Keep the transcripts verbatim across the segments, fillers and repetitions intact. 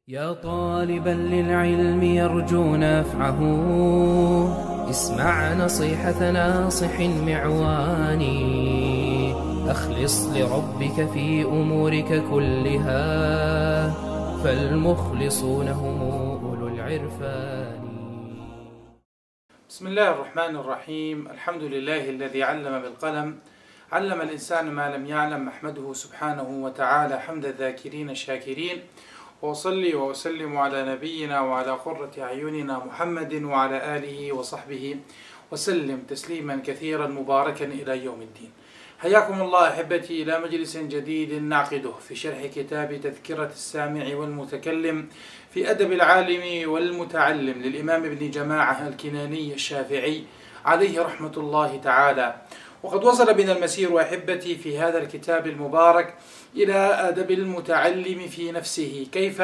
يا طالبا للعلم يرجو نفعه، اسمع نصيحة ناصح معواني. أخلص لربك في أمورك كلها، فالمخلصون هم أولو العرفان. بسم الله الرحمن الرحيم. الحمد لله الذي علم بالقلم، علم الإنسان ما لم يعلم. أحمده سبحانه وتعالى حمد الذاكرين الشاكرين، وأصلي وأسلم على نبينا وعلى قرة أعيننا محمد وعلى آله وصحبه وسلم تسليما كثيرا مباركا إلى يوم الدين. حياكم الله أحبتي إلى مجلس جديد نعقده في شرح كتاب تذكرة السامع والمتكلم في أدب العالم والمتعلم للإمام ابن جماعة الكناني الشافعي عليه رحمة الله تعالى. وقد وصل بنا المسير أحبتي في هذا الكتاب المبارك إلى أدب المتعلم في نفسه، كيف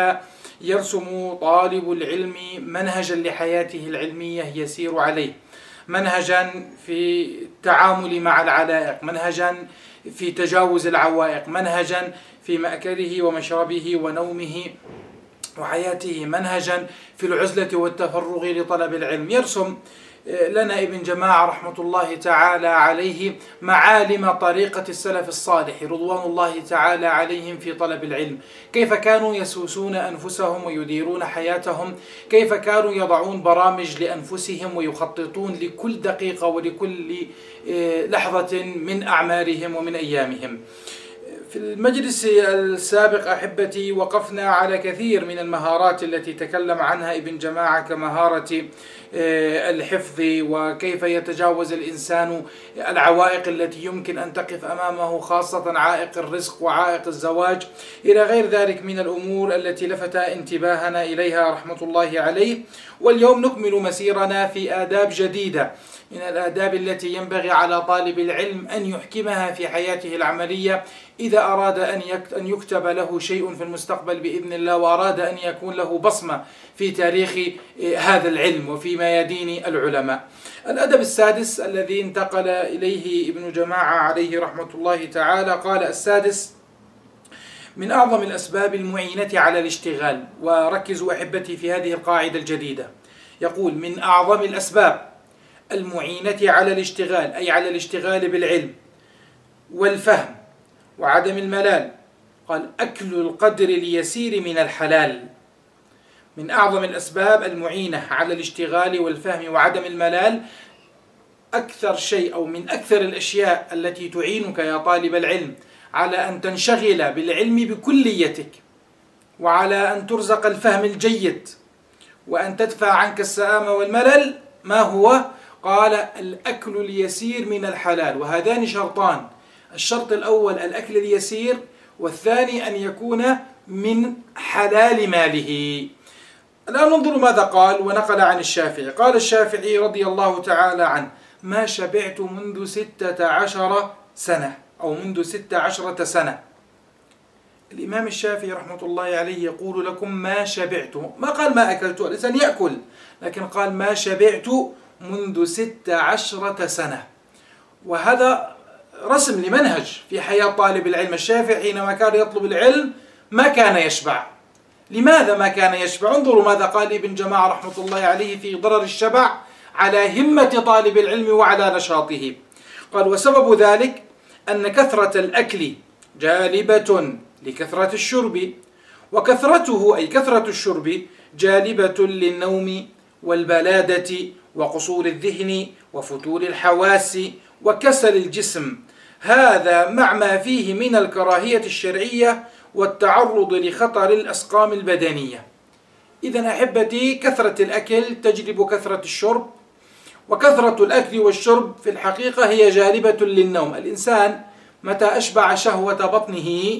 يرسم طالب العلم منهجا لحياته العلمية يسير عليه، منهجا في التعامل مع العلائق، منهجا في تجاوز العوائق، منهجا في مأكله ومشربه ونومه وحياته، منهجا في العزلة والتفرغ لطلب العلم. يرسم لنا ابن جماعة رحمة الله تعالى عليه معالم طريقة السلف الصالح رضوان الله تعالى عليهم في طلب العلم، كيف كانوا يسوسون أنفسهم ويديرون حياتهم، كيف كانوا يضعون برامج لأنفسهم ويخططون لكل دقيقة ولكل لحظة من أعمارهم ومن أيامهم. في المجلس السابق أحبتي وقفنا على كثير من المهارات التي تكلم عنها ابن جماعة، كمهارة الحفظ، وكيف يتجاوز الإنسان العوائق التي يمكن أن تقف أمامه، خاصة عائق الرزق وعائق الزواج إلى غير ذلك من الأمور التي لفت انتباهنا إليها رحمة الله عليه. واليوم نكمل مسيرنا في آداب جديدة من الآداب التي ينبغي على طالب العلم أن يحكمها في حياته العملية إذا أراد أن يكتب له شيء في المستقبل بإذن الله، وأراد أن يكون له بصمة في تاريخ هذا العلم وفي ميادين العلماء. الأدب السادس الذي انتقل إليه ابن جماعة عليه رحمة الله تعالى، قال: السادس: من أعظم الأسباب المعينة على الاشتغال. وركزوا أحبتي في هذه القاعدة الجديدة، يقول: من أعظم الأسباب المعينة على الاشتغال، أي على الاشتغال بالعلم والفهم وعدم الملال. قال: أكل القدر اليسير من الحلال. من أعظم الأسباب المعينة على الاشتغال والفهم وعدم الملال، أكثر شيء أو من أكثر الأشياء التي تعينك يا طالب العلم على أن تنشغل بالعلم بكليتك، وعلى أن ترزق الفهم الجيد، وأن تدفع عنك السآمة والملل، ما هو؟ قال: الأكل اليسير من الحلال. وهذان شرطان: الشرط الأول الأكل اليسير، والثاني أن يكون من حلال ماله. الآن ننظر ماذا قال ونقل عن الشافعي. قال الشافعي رضي الله تعالى عنه: ما شبعت منذ ستة عشر سنة أو منذ ستة عشرة سنة. الإمام الشافعي رحمة الله عليه يقول لكم ما شبعت، ما قال ما أكلت، الإنسان يأكل، لكن قال ما شبعت منذ ستة عشرة سنة. وهذا رسم لمنهج في حياة طالب العلم. الشافعي حينما كان يطلب العلم ما كان يشبع. لماذا ما كان يشبع؟ انظروا ماذا قال ابن جماعة رحمة الله عليه في ضرر الشبع على همة طالب العلم وعلى نشاطه. قال: وسبب ذلك أن كثرة الأكل جالبة لكثرة الشرب، وكثرته أي كثرة الشرب جالبة للنوم والبلادة وقصور الذهن وفتور الحواس وكسل الجسم، هذا مع ما فيه من الكراهية الشرعية والتعرض لخطر الأسقام البدنية. إذن أحبتي، كثرة الأكل تجلب كثرة الشرب، وكثرة الأكل والشرب في الحقيقة هي جالبة للنوم. الإنسان متى أشبع شهوة بطنه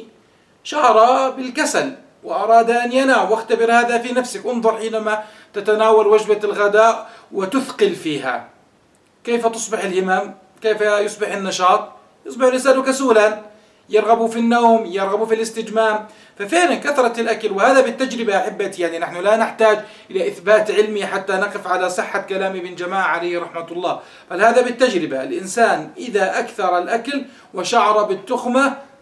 شعر بالكسل وأراد أن ينام. واختبر هذا في نفسك، انظر حينما تتناول وجبة الغداء وتثقل فيها، كيف تصبح الهمم؟ كيف يصبح النشاط؟ يصبح الإنسان كسولا، يرغب في النوم، يرغب في الاستجمام. ففعلا كثرة الأكل، وهذا بالتجربة أحبتي، يعني نحن لا نحتاج إلى إثبات علمي حتى نقف على صحة كلام ابن جماعة عليه رحمة الله، بل هذا بالتجربة. الإنسان إذا أكثر الأكل وشعر بالتخمة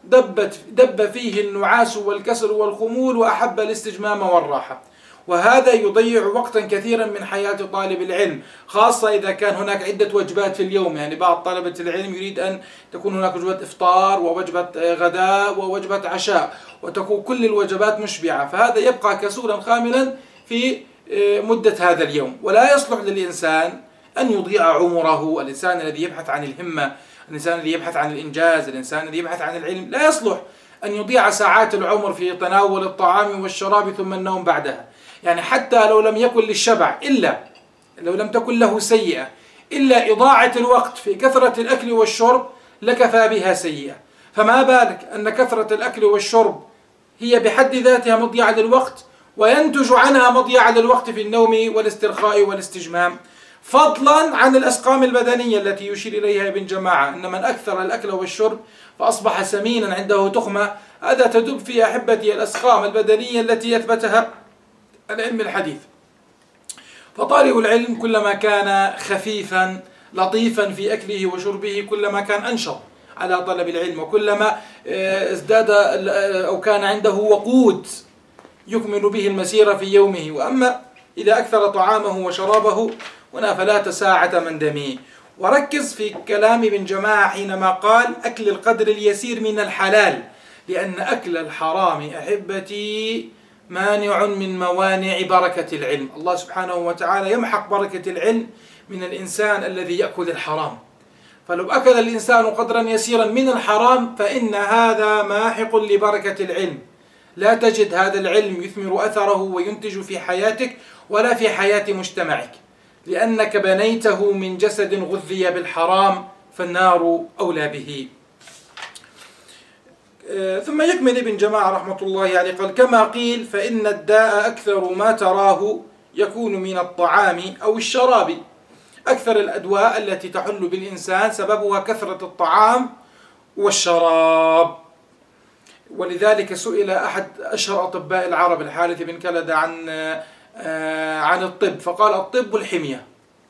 دبت دب فيه النعاس والكسل والخمول وأحب الاستجمام والراحة. وهذا يضيع وقتا كثيرا من حياة طالب العلم، خاصة إذا كان هناك عدة وجبات في اليوم. يعني بعض طلبة العلم يريد أن تكون هناك وجبة إفطار ووجبة غداء ووجبة عشاء، وتكون كل الوجبات مشبعة، فهذا يبقى كسولا خاملا في مدة هذا اليوم. ولا يصلح للإنسان أن يضيع عمره. الإنسان الذي يبحث عن الهمة، الإنسان الذي يبحث عن الإنجاز، الإنسان الذي يبحث عن العلم، لا يصلح أن يضيع ساعات العمر في تناول الطعام والشراب ثم النوم بعدها. يعني حتى لو لم يكن للشبع، إلا لو لم تكن له سيئة، إلا إضاعة الوقت في كثرة الأكل والشرب لكفى بها سيئة، فما بالك أن كثرة الأكل والشرب هي بحد ذاتها مضيعة للوقت، وينتج عنها مضيعة للوقت في النوم والاسترخاء والاستجمام، فضلا عن الأسقام البدنية التي يشير إليها ابن جماعة أن من أكثر الأكل والشرب فأصبح سمينا عنده تخمة. هذا تدب في أحبتي الأسقام البدنية التي يثبتها العلم الحديث. فطالب العلم كلما كان خفيفا لطيفا في أكله وشربه كلما كان أنشط على طلب العلم، وكلما ازداد أو كان عنده وقود يكمل به المسيرة في يومه. وأما إذا أكثر طعامه وشرابه هنا فلا تساعة من دمه. وركز في كلام ابن جماعة حينما قال أكل القدر اليسير من الحلال، لأن أكل الحرام أحبتي مانع من موانع بركة العلم. الله سبحانه وتعالى يمحق بركة العلم من الإنسان الذي يأكل الحرام. فلو أكل الإنسان قدرا يسيرا من الحرام فإن هذا ماحق لبركة العلم. لا تجد هذا العلم يثمر أثره وينتج في حياتك ولا في حياة مجتمعك، لأنك بنيته من جسد غذي بالحرام فالنار أولى به. ثم يكمل ابن جماعة رحمة الله عليه قال: كما قيل فإن الداء أكثر ما تراه يكون من الطعام أو الشراب. أكثر الأدواء التي تحل بالإنسان سببها كثرة الطعام والشراب. ولذلك سئل أحد أشهر أطباء العرب الحارث بن كلدة عن عن الطب، فقال: الطب الحمية.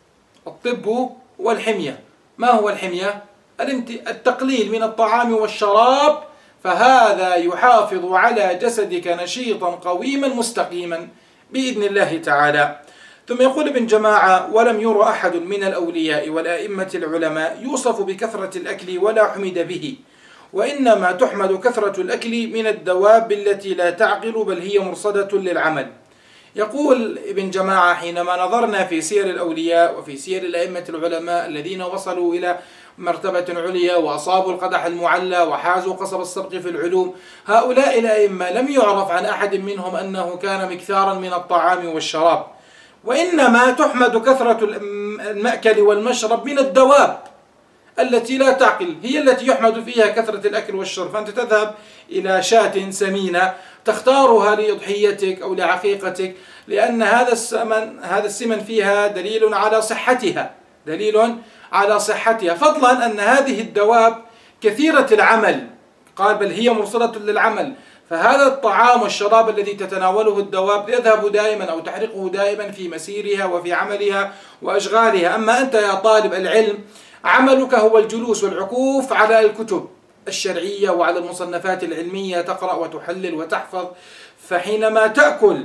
الطب والحمية. ما هو الحمية؟ التقليل من الطعام والشراب، فهذا يحافظ على جسدك نشيطا قويما مستقيما بإذن الله تعالى. ثم يقول ابن جماعة: ولم ير أحد من الأولياء والأئمة العلماء يوصف بكثرة الأكل ولا حمد به، وإنما تحمد كثرة الأكل من الدواب التي لا تعقل بل هي مرصدة للعمل. يقول ابن جماعة: حينما نظرنا في سير الأولياء وفي سير الأئمة العلماء الذين وصلوا إلى مرتبة عليا وأصابوا القدح المعلى وحازوا قصب السبق في العلوم، هؤلاء الأئمة لم يعرف عن أحد منهم أنه كان مكثارا من الطعام والشراب، وإنما تحمد كثرة المأكل والمشرب من الدواب التي لا تعقل، هي التي يحمد فيها كثرة الأكل والشرب. فأنت تذهب إلى شاة سمينة تختارها لأضحيتك أو لعقيقتك، لأن هذا السمن هذا السمن فيها دليل على صحتها، دليل على صحتها، فضلا أن هذه الدواب كثيرة العمل، قال بل هي مرصدة للعمل. فهذا الطعام والشراب الذي تتناوله الدواب يذهب دائما أو تحرقه دائما في مسيرها وفي عملها وأشغالها. أما أنت يا طالب العلم عملك هو الجلوس والعكوف على الكتب الشرعية وعلى المصنفات العلمية، تقرأ وتحلل وتحفظ. فحينما تأكل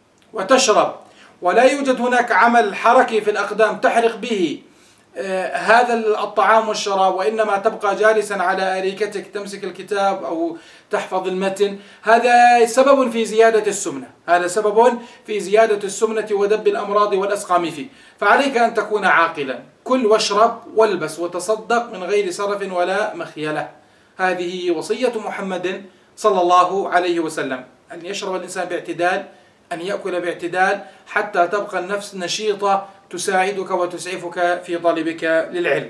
وتشرب ولا يوجد هناك عمل حركي في الأقدام تحرق به آه هذا الطعام والشراب، وإنما تبقى جالسا على أريكتك تمسك الكتاب أو تحفظ المتن، هذا سبب في زيادة السمنة، هذا سبب في زيادة السمنة ودب الأمراض والأسقام فيه. فعليك أن تكون عاقلا، كل واشرب والبس وتصدق من غير سرف ولا مخيلة. هذه وصية محمد صلى الله عليه وسلم، أن يشرب الإنسان باعتدال، أن يأكل باعتدال، حتى تبقى النفس نشيطة تساعدك وتسعفك في طلبك للعلم.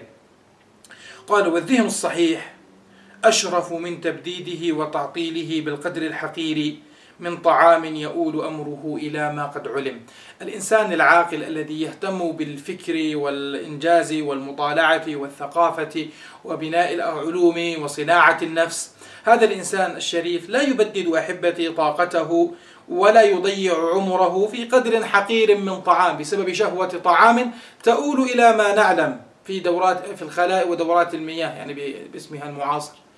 قال: والذهن الصحيح أشرف من تبديده وتعطيله بالقدر الحقير من طعام يؤول أمره إلى ما قد علم. الإنسان العاقل الذي يهتم بالفكر والإنجاز والمطالعة والثقافة وبناء العلوم وصناعة النفس، هذا الإنسان الشريف لا يبدد أحبتي طاقته ولا يضيع عمره في قدر حقير من طعام بسبب شهوة طعام تؤول إلى ما نعلم في دورات في الخلاء ودورات المياه، يعني باسمها المعاصر.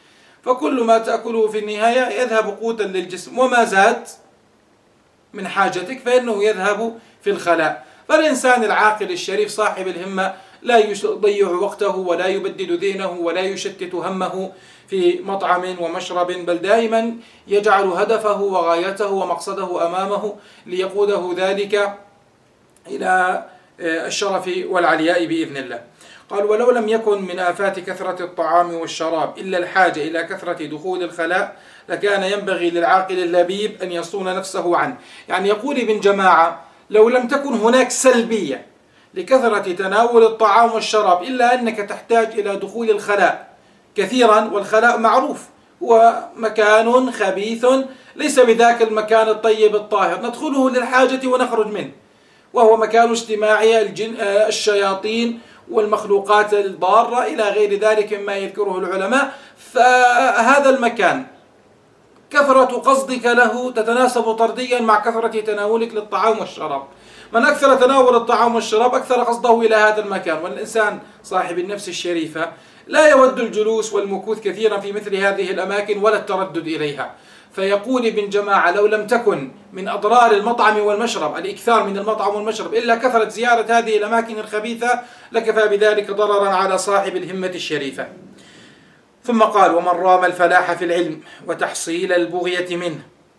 فكل ما تأكله في النهاية يذهب قوتا للجسم، وما زاد من حاجتك فإنه يذهب في الخلاء. فالإنسان العاقل الشريف صاحب الهمة لا يضيع وقته ولا يبدد ذهنه ولا يشتت همه في مطعم ومشرب، بل دائما يجعل هدفه وغايته ومقصده أمامه ليقوده ذلك إلى الشرف والعلياء بإذن الله. قال: ولو لم يكن من آفات كثرة الطعام والشراب إلا الحاجة إلى كثرة دخول الخلاء لكان ينبغي للعاقل اللبيب أن يصون نفسه عنه. يعني يقول ابن جماعة: لو لم تكن هناك سلبية لكثرة تناول الطعام والشراب إلا أنك تحتاج إلى دخول الخلاء كثيرا، والخلاء معروف هو مكان خبيث ليس بذاك المكان الطيب الطاهر ندخله للحاجة ونخرج منه، وهو مكان اجتماعي الجن الشياطين والمخلوقات الضارة إلى غير ذلك مما يذكره العلماء. فهذا المكان كثرة قصدك له تتناسب طرديا مع كثرة تناولك للطعام والشراب. من أكثر تناول الطعام والشراب أكثر قصده إلى هذا المكان. والإنسان صاحب النفس الشريفة لا يود الجلوس والمكوث كثيرا في مثل هذه الأماكن ولا التردد إليها. فيقول ابن جماعة: لو لم تكن من أضرار المطعم والمشرب الإكثار من المطعم والمشرب إلا كثرة زيارة هذه الأماكن الخبيثة لكفى بذلك ضررا على صاحب الهمة الشريفة. ثم قال: ومن رام الفلاح في العلم وتحصيل البغية منه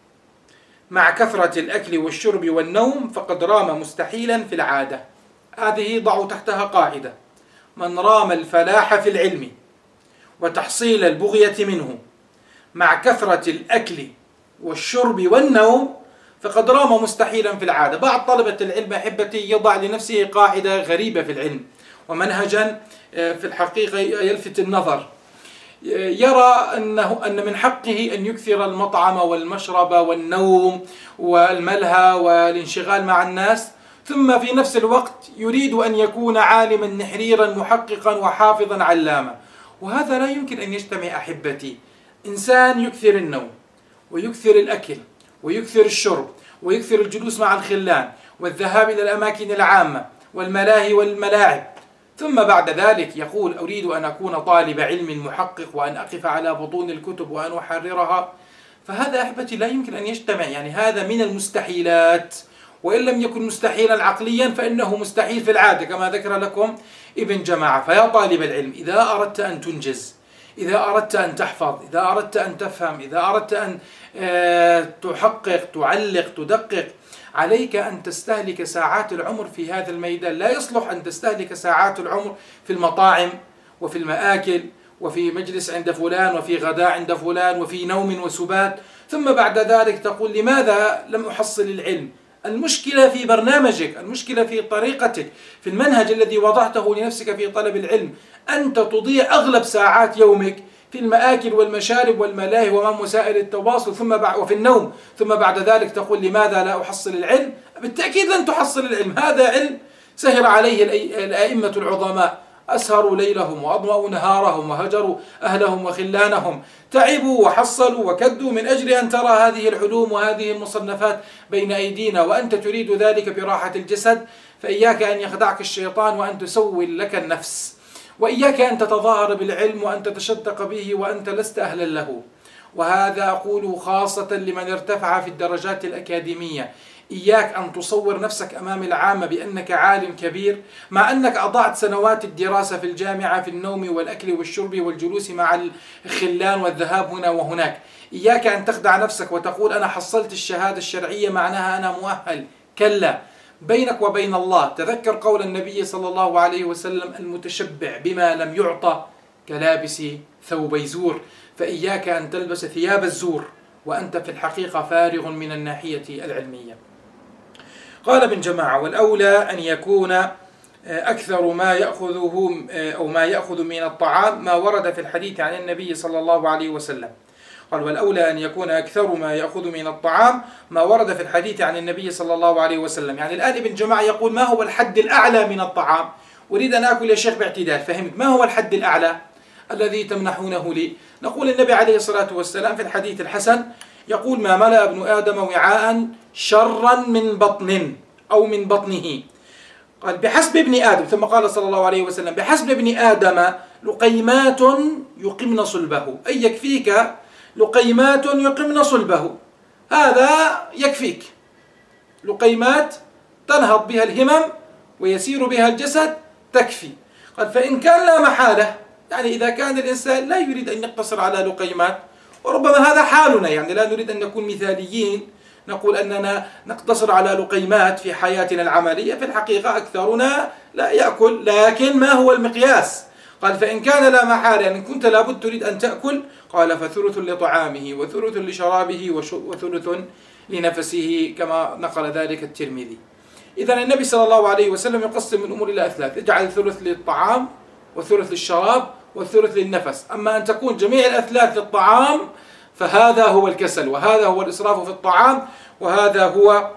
مع كثرة الأكل والشرب والنوم فقد رام مستحيلا في العادة. هذه ضعوا تحتها قاعدة: من رام الفلاح في العلم وتحصيل البغية منه مع كثرة الأكل والشرب والنوم فقد رام مستحيلا في العادة. بعض طلبة العلم أحبتي يضع لنفسه قاعدة غريبة في العلم ومنهجا في الحقيقة يلفت النظر. يرى أنه أن من حقه أن يكثر المطعم والمشرب والنوم والملهى والانشغال مع الناس، ثم في نفس الوقت يريد أن يكون عالما نحريرا محققا وحافظا علاما. وهذا لا يمكن أن يجتمع أحبتي. إنسان يكثر النوم ويكثر الأكل ويكثر الشرب ويكثر الجلوس مع الخلان والذهاب إلى الأماكن العامة والملاهي والملاعب، ثم بعد ذلك يقول: أريد أن أكون طالب علم محقق وأن أقف على بطون الكتب وأن أحررها. فهذا أحبتي لا يمكن أن يجتمع. يعني هذا من المستحيلات، وإن لم يكن مستحيلا عقليا فإنه مستحيل في العادة كما ذكر لكم ابن جماعة. فيا طالب العلم، إذا أردت أن تنجز، إذا أردت أن تحفظ، إذا أردت أن تفهم، إذا أردت أن تحقق تعلق تدقق، عليك أن تستهلك ساعات العمر في هذا الميدان. لا يصلح أن تستهلك ساعات العمر في المطاعم وفي المآكل وفي مجلس عند فلان وفي غداء عند فلان وفي نوم وسبات، ثم بعد ذلك تقول: لماذا لم أحصل العلم؟ المشكلة في برنامجك، المشكلة في طريقتك، في المنهج الذي وضعته لنفسك في طلب العلم. أنت تضيع أغلب ساعات يومك في المآكل والمشارب والملاهي ومن وسائل التواصل ثم بعد وفي النوم، ثم بعد ذلك تقول: لماذا لا أحصل العلم؟ بالتأكيد لن تحصل العلم. هذا علم سهر عليه الأئمة العظماء، أسهروا ليلهم وأضمأوا نهارهم وهجروا أهلهم وخلانهم، تعبوا وحصلوا وكدوا من أجل أن ترى هذه العلوم وهذه المصنفات بين أيدينا، وأنت تريد ذلك براحة الجسد. فإياك أن يخدعك الشيطان وأن تسول لك النفس، وإياك أن تتظاهر بالعلم وأن تتشدق به وأنت لست أهلا له. وهذا أقوله خاصة لمن ارتفع في الدرجات الأكاديمية. إياك أن تصور نفسك أمام العامة بأنك عالم كبير مع أنك أضعت سنوات الدراسة في الجامعة في النوم والأكل والشرب والجلوس مع الخلان والذهاب هنا وهناك. إياك أن تخدع نفسك وتقول: أنا حصلت الشهادة الشرعية معناها أنا مؤهل. كلا، بينك وبين الله. تذكر قول النبي صلى الله عليه وسلم: المتشبع بما لم يعطى كلابس ثوبي زور. فإياك أن تلبس ثياب الزور وأنت في الحقيقة فارغ من الناحية العلمية. قال ابن جماعة: والأولى أن يكون أكثر ما يأخذه أو ما يأخذ من الطعام ما ورد في الحديث عن النبي صلى الله عليه وسلم. قال: والأولى أن يكون أكثر ما يأخذ من الطعام ما ورد في الحديث عن النبي صلى الله عليه وسلم. يعني الآن ابن جماعة يقول: ما هو الحد الأعلى من الطعام؟ أريد أن أكل يا شيخ باعتدال. فهمت ما هو الحد الأعلى الذي تمنحونه لي؟ نقول: النبي عليه الصلاة والسلام في الحديث الحسن يقول: ما ملأ ابن آدم وعاء شرا من بطن أو من بطنه. قال: بحسب ابن آدم. ثم قال صلى الله عليه وسلم: بحسب ابن آدم لقيمات يقمن صلبه، أي يكفيك لقيمات يقمن صلبه، هذا يكفيك، لقيمات تنهض بها الهمم ويسير بها الجسد تكفي. قال فإن كان لا محالة، يعني إذا كان الإنسان لا يريد أن يقتصر على لقيمات، وربما هذا حالنا، يعني لا نريد أن نكون مثاليين نقول أننا نقتصر على لقيمات في حياتنا العملية، في الحقيقة أكثرنا لا يأكل، لكن ما هو المقياس؟ قال فإن كان لا محالة، يعني كنت لابد تريد أن تأكل، قال فثلث لطعامه وثلث لشرابه وثلث لنفسه، كما نقل ذلك الترمذي. إذا النبي صلى الله عليه وسلم يقسم الأمور إلى أثلاث، اجعل ثلث للطعام وثلث للشراب والثلث للنفس. أما أن تكون جميع الأثلاث للطعام فهذا هو الكسل، وهذا هو الإسراف في الطعام، وهذا هو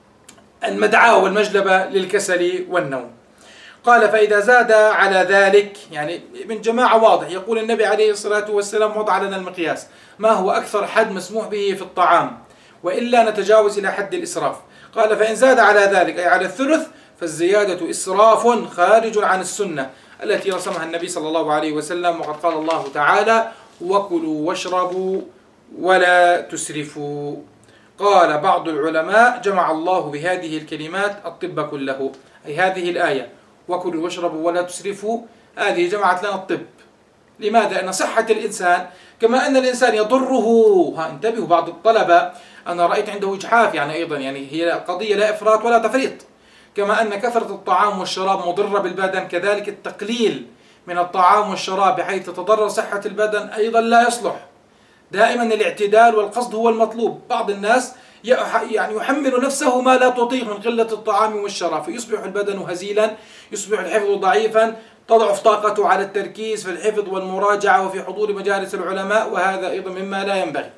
المدعاة والمجلبة للكسل والنوم. قال فإذا زاد على ذلك، يعني ابن جماعة واضح، يقول النبي عليه الصلاة والسلام وضع لنا المقياس، ما هو أكثر حد مسموح به في الطعام وإلا نتجاوز إلى حد الإسراف. قال فإن زاد على ذلك أي على الثلث فالزيادة إسراف خارج عن السنة التي رسمها النبي صلى الله عليه وسلم، وقد قال الله تعالى وكلوا واشربوا ولا تسرفوا. قال بعض العلماء جمع الله بهذه الكلمات الطب كله، أي هذه الآية وكلوا واشربوا ولا تسرفوا، هذه جمعت لنا الطب. لماذا؟ أن صحة الإنسان كما أن الإنسان يضره، ها انتبهوا بعض الطلبة أنا رأيت عنده إجحاف، يعني أيضا يعني هي قضية لا إفراط ولا تفريط، كما أن كثرة الطعام والشراب مضرة بالبدن، كذلك التقليل من الطعام والشراب بحيث تتضرر صحة البدن أيضا لا يصلح. دائما الاعتدال والقصد هو المطلوب. بعض الناس يعني يحمل نفسه ما لا تطيق من قلة الطعام والشراب، فيصبح البدن هزيلا، يصبح الحفظ ضعيفا، تضعف طاقته على التركيز في الحفظ والمراجعة وفي حضور مجالس العلماء، وهذا أيضا مما لا ينبغي.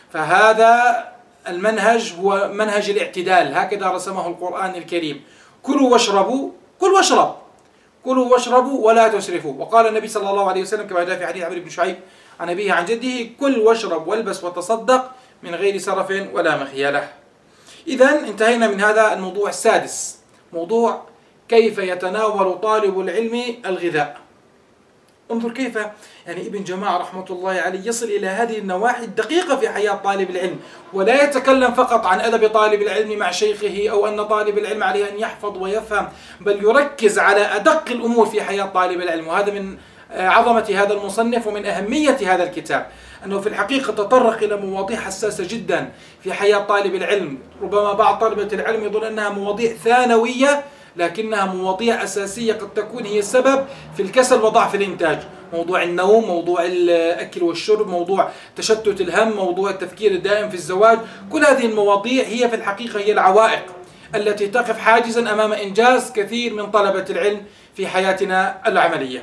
فهذا المنهج هو منهج الاعتدال، هكذا رسمه القرآن الكريم. كلوا واشربوا، كل واشرب، كلوا واشربوا ولا تسرفوا. وقال النبي صلى الله عليه وسلم كما جاء في حديث عمرو بن شعيب عن أبيه عن جده كل واشرب والبس وتصدق من غير سرف ولا مخيلة. إذن انتهينا من هذا الموضوع السادس، موضوع كيف يتناول طالب العلم الغذاء. انظر كيف يعني ابن جماعة رحمة الله عليه يصل إلى هذه النواحي الدقيقة في حياة طالب العلم، ولا يتكلم فقط عن أدب طالب العلم مع شيخه أو أن طالب العلم عليه أن يحفظ ويفهم، بل يركز على أدق الأمور في حياة طالب العلم. وهذا من عظمة هذا المصنف ومن أهمية هذا الكتاب، أنه في الحقيقة تطرق إلى مواضيع حساسة جدا في حياة طالب العلم. ربما بعض طلبة العلم يظن أنها مواضيع ثانوية، لكنها مواضيع أساسية قد تكون هي السبب في الكسل وضعف الإنتاج. موضوع النوم، موضوع الأكل والشرب، موضوع تشتت الهم، موضوع التفكير الدائم في الزواج، كل هذه المواضيع هي في الحقيقة هي العوائق التي تقف حاجزا أمام إنجاز كثير من طلبة العلم في حياتنا العملية.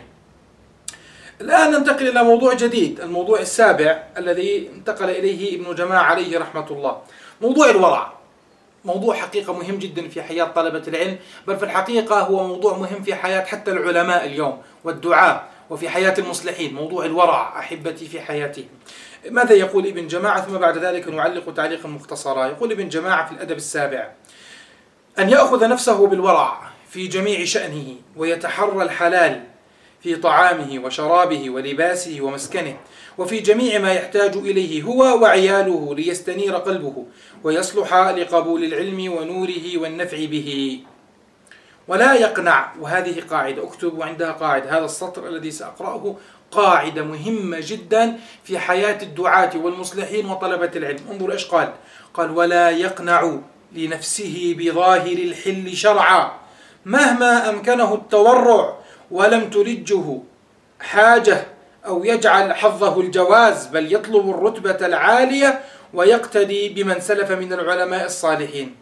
الآن ننتقل إلى موضوع جديد، الموضوع السابع الذي انتقل إليه ابن جماعة عليه رحمة الله، موضوع الورع. موضوع حقيقة مهم جدا في حياة طلبة العلم، بل في الحقيقة هو موضوع مهم في حياة حتى العلماء اليوم والدعاء، وفي حياة المصلحين، موضوع الورع أحبتي في حياتهم. ماذا يقول ابن جماعة؟ ثم بعد ذلك نعلق تعليقا مختصرا. يقول ابن جماعة في الأدب السابع: أن يأخذ نفسه بالورع في جميع شأنه، ويتحرى الحلال في طعامه وشرابه ولباسه ومسكنه، وفي جميع ما يحتاج إليه هو وعياله، ليستنير قلبه ويصلح لقبول العلم ونوره والنفع به. ولا يقنع، وهذه قاعدة اكتبوا عندها قاعدة، هذا السطر الذي سأقرأه قاعدة مهمة جدا في حياة الدعاة والمصلحين وطلبة العلم. انظر إيش قال، قال: ولا يقنع لنفسه بظاهر الحل شرعا مهما أمكنه التورع، ولم تلجه حاجة أو يجعل حظه الجواز، بل يطلب الرتبة العالية ويقتدي بمن سلف من العلماء الصالحين.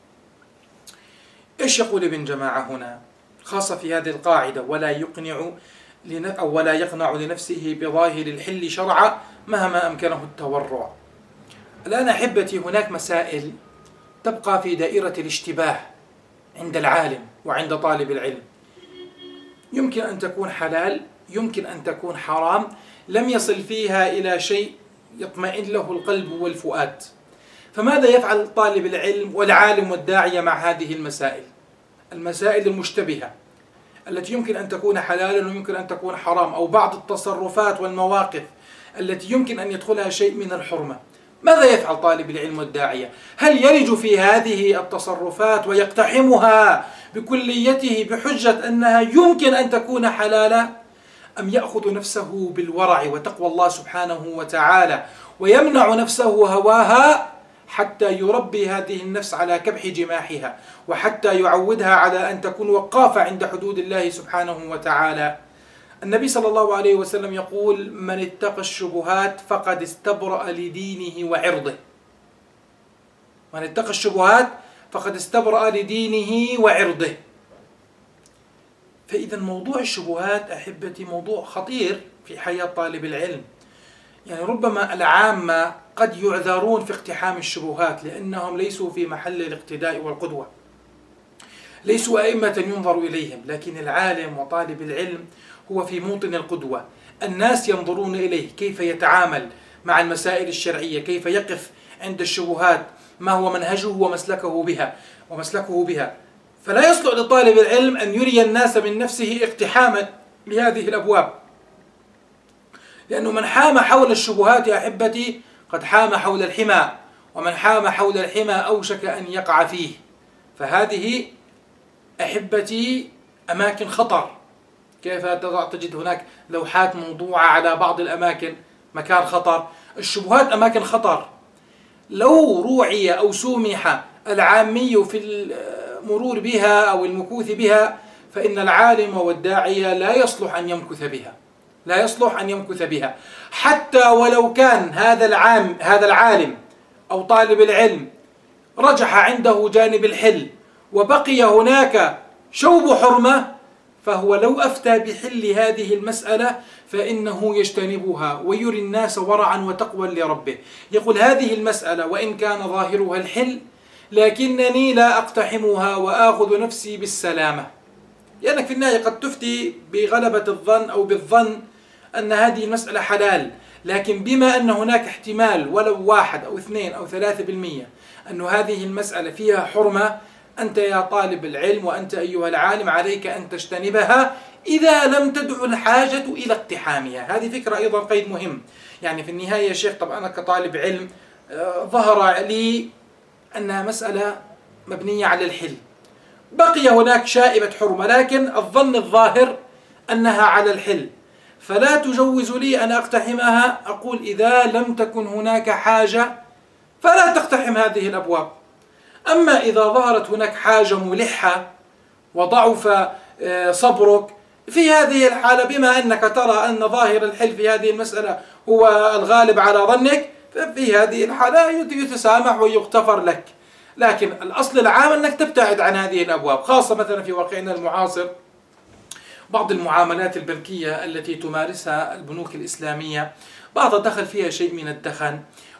إيش يقول ابن جماعة هنا خاصة في هذه القاعدة؟ ولا يقنع أو ولا يقنع لنفسه بظاهر الحل شرعا مهما أمكنه التورع. الآن أحبتي هناك مسائل تبقى في دائرة الاشتباه عند العالم وعند طالب العلم، يمكن أن تكون حلال، يمكن أن تكون حرام، لم يصل فيها إلى شيء يطمئن له القلب والفؤاد. فماذا يفعل طالب العلم والعالم والداعية مع هذه المسائل؟ المسائل المشتبهة التي يمكن أن تكون حلالا ويمكن أن تكون حرام، أو بعض التصرفات والمواقف التي يمكن أن يدخلها شيء من الحرمة، ماذا يفعل طالب العلم والداعية؟ هل يلج في هذه التصرفات ويقتحمها بكليته بحجة أنها يمكن أن تكون حلالا، أم يأخذ نفسه بالورع وتقوى الله سبحانه وتعالى ويمنع نفسه هواها حتى يربي هذه النفس على كبح جماحها، وحتى يعودها على أن تكون وقافة عند حدود الله سبحانه وتعالى؟ النبي صلى الله عليه وسلم يقول: من اتقى الشبهات فقد استبرأ لدينه وعرضه. من اتقى الشبهات فقد استبرأ لدينه وعرضه. فإذا موضوع الشبهات أحبتي موضوع خطير في حياة طالب العلم. يعني ربما العامة قد يعذرون في اقتحام الشبهات لأنهم ليسوا في محل الاقتداء والقدوة، ليسوا أئمة ينظر إليهم، لكن العالم وطالب العلم هو في موطن القدوة. الناس ينظرون إليه كيف يتعامل مع المسائل الشرعية، كيف يقف عند الشبهات، ما هو منهجه ومسلكه بها ومسلكه بها. فلا يصلح لطالب العلم أن يري الناس من نفسه اقتحاما لهذه الأبواب، لأنه من حام حول الشبهات يا أحبتي قد حام حول الحمى، ومن حام حول الحمى أوشك أن يقع فيه. فهذه أحبتي أماكن خطر. كيف تجد هناك لوحات موضوعة على بعض الأماكن مكان خطر؟ الشبهات أماكن خطر. لو روعي أو سومح العامي في المرور بها أو المكوث بها فإن العالم والداعية لا يصلح أن يمكث بها، لا يصلح أن يمكث بها، حتى ولو كان هذا العام هذا العالم أو طالب العلم رجح عنده جانب الحل وبقي هناك شوب حرمة، فهو لو أفتى بحل هذه المسألة فإنه يجتنبها ويري الناس ورعا وتقوى لربه. يقول: هذه المسألة وإن كان ظاهرها الحل لكنني لا أقتحمها وآخذ نفسي بالسلامة، لأنك في النهاية قد تفتي بغلبة الظن أو بالظن أن هذه المسألة حلال، لكن بما أن هناك احتمال ولو واحد أو اثنين أو ثلاثة بالمية أن هذه المسألة فيها حرمة، أنت يا طالب العلم وأنت أيها العالم عليك أن تجتنبها إذا لم تدع الحاجة إلى اقتحامها. هذه فكرة أيضا قيد مهم. يعني في النهاية يا شيخ، طب أنا كطالب علم ظهر لي أنها مسألة مبنية على الحل، بقي هناك شائبة حرمة لكن الظن الظاهر أنها على الحل، فلا تجوز لي أن أقتحمها. أقول: إذا لم تكن هناك حاجة فلا تقتحم هذه الأبواب. أما إذا ظهرت هناك حاجة ملحة وضعف صبرك في هذه الحالة، بما أنك ترى أن ظاهر الحل في هذه المسألة هو الغالب على ظنك، ففي هذه الحالة يتسامح ويغتفر لك. لكن الأصل العام أنك تبتعد عن هذه الأبواب، خاصة مثلا في واقعنا المعاصر بعض المعاملات البنكية التي تمارسها البنوك الإسلامية بعض دخل فيها شيء من الدخن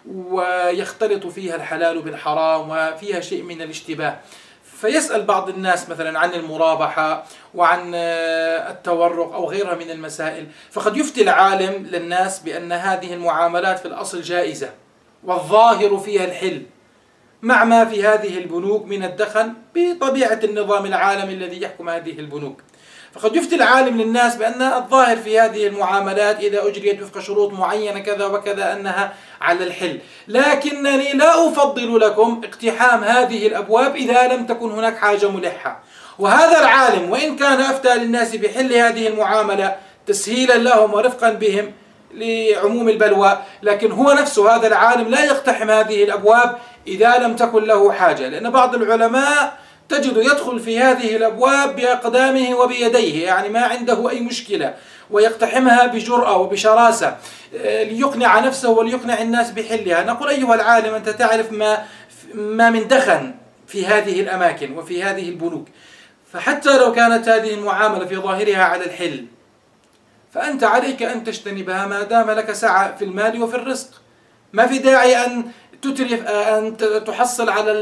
ويختلط فيها الحلال بالحرام وفيها شيء من الاشتباه، فيسأل بعض الناس مثلا عن المرابحة وعن التورق أو غيرها من المسائل، فقد يفتي العالم للناس بأن هذه المعاملات في الأصل جائزة والظاهر فيها الحل، مع ما في هذه البنوك من الدخن بطبيعة النظام العالمي الذي يحكم هذه البنوك. فقد يفتي العالم للناس بأن الظاهر في هذه المعاملات إذا أجريت وفق شروط معينة كذا وكذا أنها على الحل، لكنني لا أفضل لكم اقتحام هذه الأبواب إذا لم تكن هناك حاجة ملحة. وهذا العالم وإن كان أفتى للناس بحل هذه المعاملة تسهيلا لهم ورفقا بهم لعموم البلوى، لكن هو نفسه هذا العالم لا يقتحم هذه الأبواب إذا لم تكن له حاجة، لأن بعض العلماء تجد يدخل في هذه الأبواب بأقدامه وبيديه، يعني ما عنده أي مشكلة، ويقتحمها بجرأة وبشراسة ليقنع نفسه وليقنع الناس بحلها. نقول: أيها العالم أنت تعرف ما ما من دخن في هذه الأماكن وفي هذه البنوك، فحتى لو كانت هذه المعاملة في ظاهرها على الحل فأنت عليك أن تجتنبها ما دام لك سعة في المال وفي الرزق. ما في داعي أن تترف أن تحصل على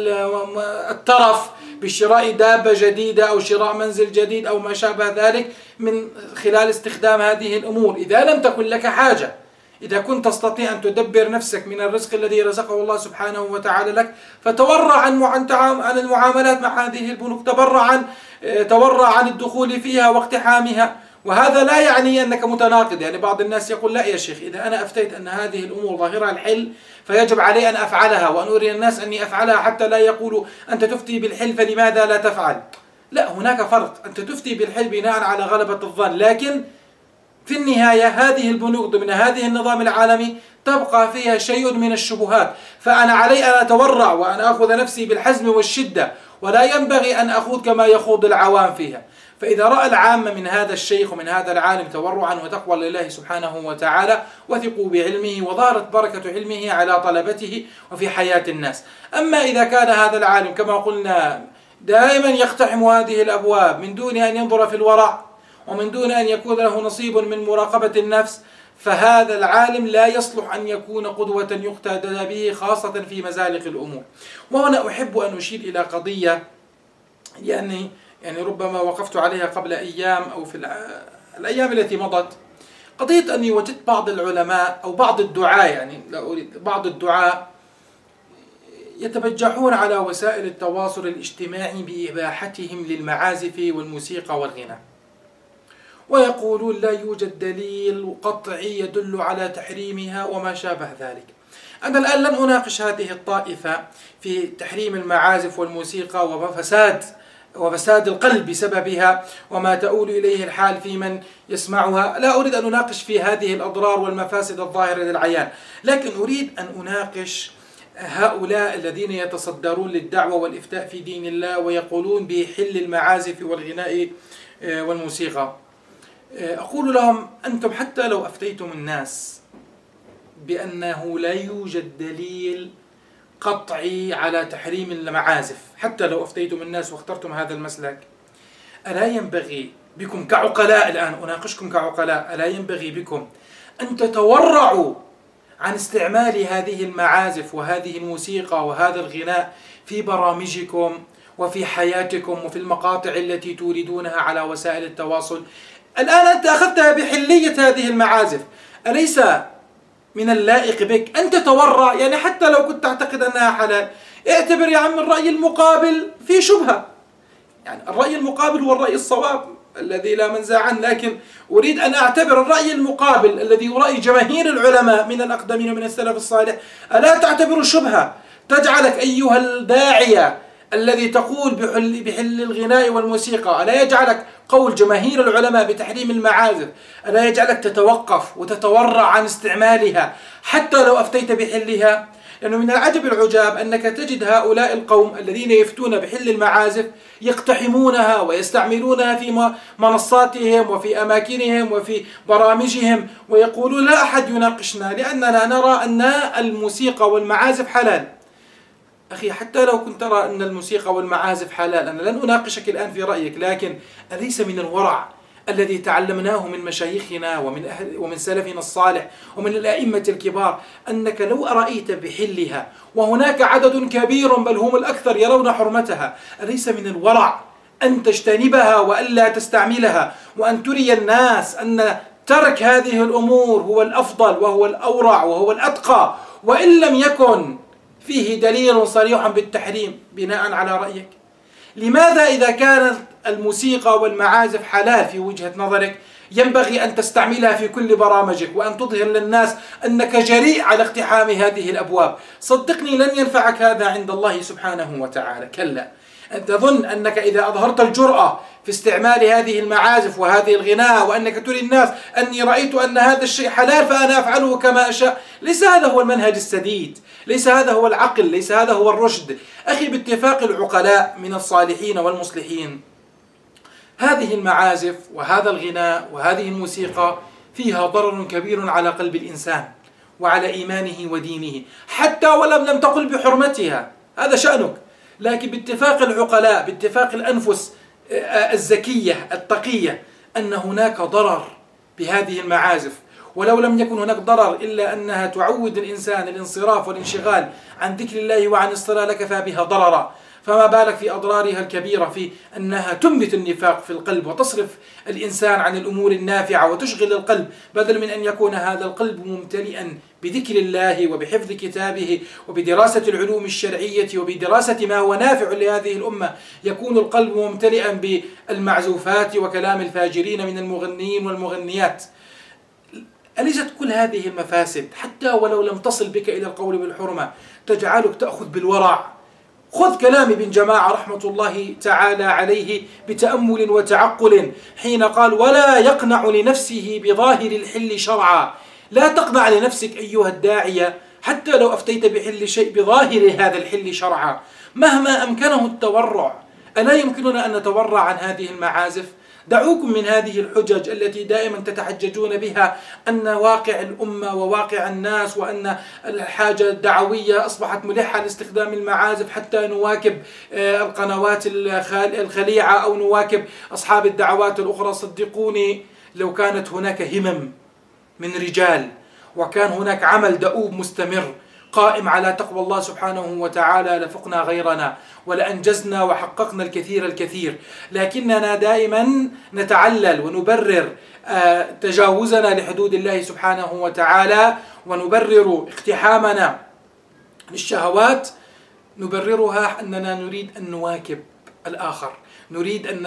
الترف بشراء دابة جديدة أو شراء منزل جديد أو ما شابه ذلك من خلال استخدام هذه الأمور إذا لم تكن لك حاجة. إذا كنت تستطيع أن تدبر نفسك من الرزق الذي رزقه الله سبحانه وتعالى لك فتورع عن عن المعاملات مع هذه البنوك، تبرع عن تورع عن الدخول فيها واقتحامها. وهذا لا يعني أنك متناقض. يعني بعض الناس يقول لا يا شيخ، إذا أنا أفتيت أن هذه الأمور ظاهرها الحل فيجب علي أن أفعلها وأن أري الناس أني أفعلها حتى لا يقولوا أنت تفتي بالحل فلماذا لا تفعل. لا، هناك فرق. أنت تفتي بالحل بناء على غلبة الظن، لكن في النهاية هذه البنوك ضمن هذه النظام العالمي تبقى فيها شيء من الشبهات، فأنا علي أن أتورع وأن أخذ نفسي بالحزم والشدة، ولا ينبغي أن أخوض كما يخوض العوام فيها. فإذا رأى العامة من هذا الشيخ ومن هذا العالم تورعا وتقوى لله سبحانه وتعالى وثقوا بعلمه، وظهرت بركة علمه على طلبته وفي حياة الناس. أما إذا كان هذا العالم كما قلنا دائما يقتحم هذه الأبواب من دون أن ينظر في الورع ومن دون أن يكون له نصيب من مراقبة النفس، فهذا العالم لا يصلح أن يكون قدوة يقتدى به، خاصة في مزالق الأمور. وهنا أحب أن أشير إلى قضية يعني يعني ربما وقفت عليها قبل أيام أو في الأيام التي مضت، قضية أني وجدت بعض العلماء أو بعض الدعاة، يعني لا أريد بعض الدعاة يتبجحون على وسائل التواصل الاجتماعي بإباحتهم للمعازف والموسيقى والغناء، ويقولون لا يوجد دليل قطعي يدل على تحريمها وما شابه ذلك. أنا الآن لن أناقش هذه الطائفة في تحريم المعازف والموسيقى وفساد وفساد القلب بسببها وما تؤول إليه الحال في من يسمعها. لا أريد أن أناقش في هذه الأضرار والمفاسد الظاهرة للعيان، لكن أريد أن أناقش هؤلاء الذين يتصدرون للدعوة والإفتاء في دين الله ويقولون بحل المعازف والغناء والموسيقى. أقول لهم أنتم حتى لو أفتيتم الناس بأنه لا يوجد دليل قطعي على تحريم المعازف، حتى لو أفتيتم الناس واخترتم هذا المسلك، ألا ينبغي بكم كعقلاء، الآن أناقشكم كعقلاء، ألا ينبغي بكم أن تتورعوا عن استعمال هذه المعازف وهذه الموسيقى وهذا الغناء في برامجكم وفي حياتكم وفي المقاطع التي توردونها على وسائل التواصل؟ الآن أنت أخذتها بحلية هذه المعازف، أليس من اللائق بك أن تتورع؟ يعني حتى لو كنت تعتقد أنها حلال، اعتبر يا عم الرأي المقابل في شبهة. يعني الرأي المقابل هو الرأي الصواب الذي لا منزع عنه، لكن أريد أن أعتبر الرأي المقابل الذي هو رأي جماهير العلماء من الأقدمين ومن السلف الصالح، ألا تعتبر شبهة تجعلك أيها الداعية الذي تقول بحل, بحل الغناء والموسيقى، ألا يجعلك قول جماهير العلماء بتحريم المعازف، ألا يجعلك تتوقف وتتورع عن استعمالها حتى لو أفتيت بحلها؟ لأنه من العجب العجاب أنك تجد هؤلاء القوم الذين يفتون بحل المعازف يقتحمونها ويستعملونها في منصاتهم وفي أماكنهم وفي برامجهم، ويقولون لا أحد يناقشنا لأننا نرى أن الموسيقى والمعازف حلال. أخي، حتى لو كنت ترى أن الموسيقى والمعازف حلال، أنا لن أناقشك الآن في رأيك، لكن أليس من الورع الذي تعلمناه من مشايخنا ومن أهل ومن سلفنا الصالح ومن الأئمة الكبار أنك لو أرأيت بحلها وهناك عدد كبير بل هم الأكثر يرون حرمتها، أليس من الورع أن تجتنبها وألا تستعملها، وأن تري الناس أن ترك هذه الأمور هو الأفضل وهو الأورع وهو الأتقى، وإن لم يكن فيه دليل صريح بالتحريم بناء على رأيك؟ لماذا إذا كانت الموسيقى والمعازف حلال في وجهة نظرك ينبغي أن تستعملها في كل برامجك وأن تظهر للناس أنك جريء على اقتحام هذه الأبواب؟ صدقني لن ينفعك هذا عند الله سبحانه وتعالى، كلا. أن تظن أنك إذا أظهرت الجرأة في استعمال هذه المعازف وهذه الغناء وأنك تري الناس أني رأيت أن هذا الشيء حلال فأنا أفعله كما أشاء، ليس هذا هو المنهج السديد، ليس هذا هو العقل، ليس هذا هو الرشد. أخي، باتفاق العقلاء من الصالحين والمصلحين، هذه المعازف وهذا الغناء وهذه الموسيقى فيها ضرر كبير على قلب الإنسان وعلى إيمانه ودينه، حتى ولم لم تقل بحرمتها، هذا شأنك، لكن باتفاق العقلاء، باتفاق الأنفس الزكية التقية، أن هناك ضرر بهذه المعازف، ولو لم يكن هناك ضرر إلا أنها تعود الإنسان الانصراف والانشغال عن ذكر الله وعن الصلاة لكفى بها ضررا. فما بالك في أضرارها الكبيرة في أنها تنبت النفاق في القلب وتصرف الإنسان عن الأمور النافعة وتشغل القلب، بدل من أن يكون هذا القلب ممتلئا بذكر الله وبحفظ كتابه وبدراسة العلوم الشرعية وبدراسة ما هو نافع لهذه الأمة، يكون القلب ممتلئا بالمعزوفات وكلام الفاجرين من المغنيين والمغنيات. أليست كل هذه المفاسد حتى ولو لم تصل بك إلى القول بالحرمة تجعلك تأخذ بالورع؟ خذ كلام ابن جماعة رحمة الله تعالى عليه بتأمل وتعقل حين قال: ولا يقنع لنفسه بظاهر الحل شرعا. لا تقنع لنفسك أيها الداعية حتى لو أفتيت بحل شيء بظاهر هذا الحل شرعا، مهما أمكنه التورع. ألا يمكننا أن نتورع عن هذه المعازف؟ دعوكم من هذه الحجج التي دائما تتحججون بها أن واقع الأمة وواقع الناس وأن الحاجة الدعوية أصبحت ملحة لاستخدام المعازف حتى نواكب القنوات الخليعة أو نواكب أصحاب الدعوات الأخرى. صدقوني لو كانت هناك همم من رجال وكان هناك عمل دؤوب مستمر قائم على تقوى الله سبحانه وتعالى لفقنا غيرنا ولأنجزنا وحققنا الكثير الكثير، لكننا دائما نتعلل ونبرر تجاوزنا لحدود الله سبحانه وتعالى ونبرر اقتحامنا للشهوات، نبررها أننا نريد أن نواكب الآخر، نريد أن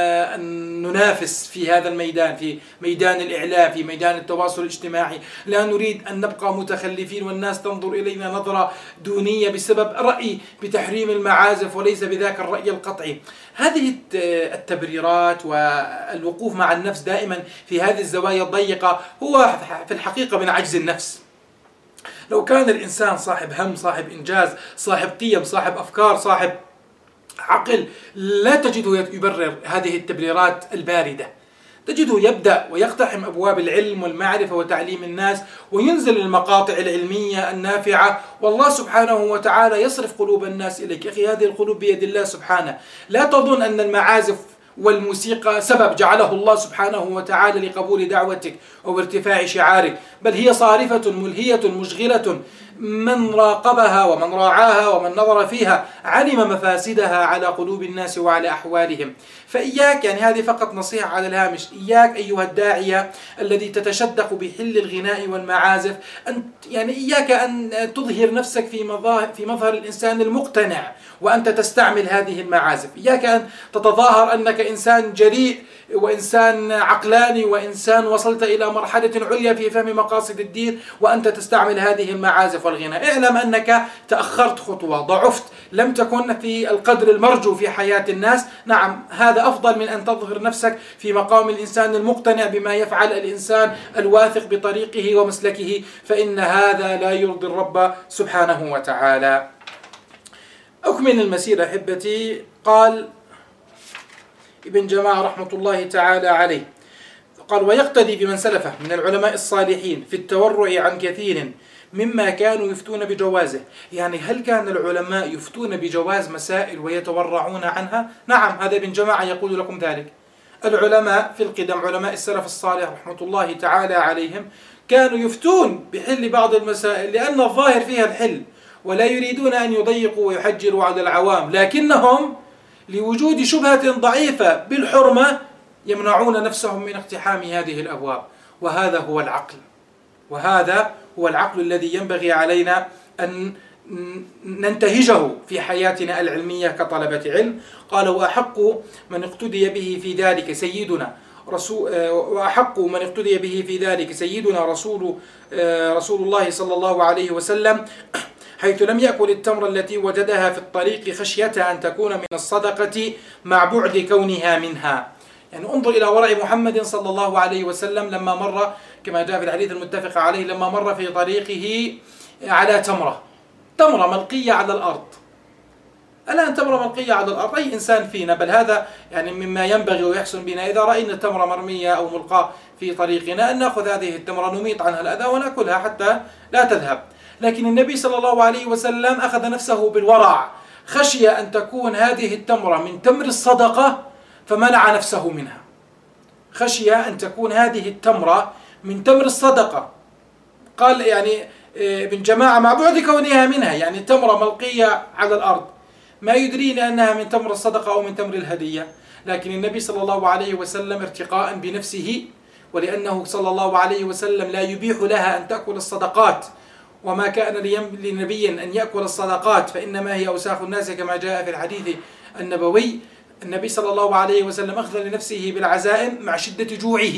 ننافس في هذا الميدان، في ميدان الإعلام، في ميدان التواصل الاجتماعي. لا نريد أن نبقى متخلفين والناس تنظر إلينا نظرة دونية بسبب رأي بتحريم المعازف وليس بذاك الرأي القطعي. هذه التبريرات والوقوف مع النفس دائما في هذه الزوايا الضيقة هو في الحقيقة من عجز النفس. لو كان الإنسان صاحب هم، صاحب إنجاز، صاحب قيم، صاحب أفكار، صاحب عقل، لا تجده يبرر هذه التبريرات الباردة، تجده يبدأ ويقتحم أبواب العلم والمعرفة وتعليم الناس وينزل المقاطع العلمية النافعة، والله سبحانه وتعالى يصرف قلوب الناس إليك. أخي هذه القلوب بيد الله سبحانه. لا تظن أن المعازف والموسيقى سبب جعله الله سبحانه وتعالى لقبول دعوتك أو ارتفاع شعارك، بل هي صارفة ملهية مشغلة. من راقبها ومن راعاها ومن نظر فيها علم مفاسدها على قلوب الناس وعلى أحوالهم. فإياك، يعني هذه فقط نصيحة على الهامش، إياك أيها الداعية الذي تتشدق بحل الغناء والمعازف أن يعني إياك أن تظهر نفسك في مظاهر في مظهر الإنسان المقتنع وأنت تستعمل هذه المعازف. إياك أن تتظاهر أنك إنسان جريء وإنسان عقلاني وإنسان وصلت إلى مرحلة عليا في فهم مقاصد الدين وأنت تستعمل هذه المعازف والغناء. اعلم أنك تأخرت خطوة، ضعفت، لم تكن في القدر المرجو في حياة الناس. نعم، هذا أفضل من أن تظهر نفسك في مقام الإنسان المقتنع بما يفعل الإنسان الواثق بطريقه ومسلكه، فإن هذا لا يرضي الرب سبحانه وتعالى. أكمل المسيرة أحبتي. قال ابن جماعة رحمة الله تعالى عليه، قال: ويقتدي بمن سلفه من العلماء الصالحين في التورع عن كثير مما كانوا يفتون بجوازه. يعني هل كان العلماء يفتون بجواز مسائل ويتورعون عنها؟ نعم، هذا ابن جماعة يقول لكم ذلك. العلماء في القدم، علماء السلف الصالح رحمة الله تعالى عليهم، كانوا يفتون بحل بعض المسائل لأن الظاهر فيها الحل ولا يريدون أن يضيقوا ويحجروا على العوام، لكنهم لوجود شبهة ضعيفة بالحرمة يمنعون نفسهم من اقتحام هذه الأبواب. وهذا هو العقل، وهذا هو العقل الذي ينبغي علينا أن ننتهجه في حياتنا العلمية كطلبة علم. قال: وأحق من اقتدي به في ذلك سيدنا رسول وأحق من اقتدي به في ذلك سيدنا رسول رسول الله صلى الله عليه وسلم، حيث لم يأكل التمر التي وجدها في الطريق خشية أن تكون من الصدقة مع بعد كونها منها. يعني انظر إلى ورع محمد صلى الله عليه وسلم لما مر، كما جاء في الحديث المتفق عليه، لما مر في طريقه على تمرة تمرة ملقية على الأرض. الآن تمرة ملقية على الأرض، أي إنسان فينا، بل هذا يعني مما ينبغي ويحسن بنا إذا رأينا تمرة مرمية أو ملقاة في طريقنا أن نأخذ هذه التمرة نميط عنها الأذى ونأكلها حتى لا تذهب. لكن النبي صلى الله عليه وسلم أخذ نفسه بالورع، خشي أن تكون هذه التمرة من تمر الصدقة فمنع نفسه منها. خشي أن تكون هذه التمرة من تمر الصدقة، قال يعني ابن جماعة مع بعد كونها منها، يعني تمرة ملقية على الأرض ما يدريني أنها من تمر الصدقة أو من تمر الهدية. لكن النبي صلى الله عليه وسلم ارتقاء بنفسه، ولأنه صلى الله عليه وسلم لا يبيح لها أن تأكل الصدقات، وما كان لنبي أن يأكل الصدقات فإنما هي أوساخ الناس كما جاء في الحديث النبوي. النبي صلى الله عليه وسلم أخذ لنفسه بالعزائم مع شدة جوعه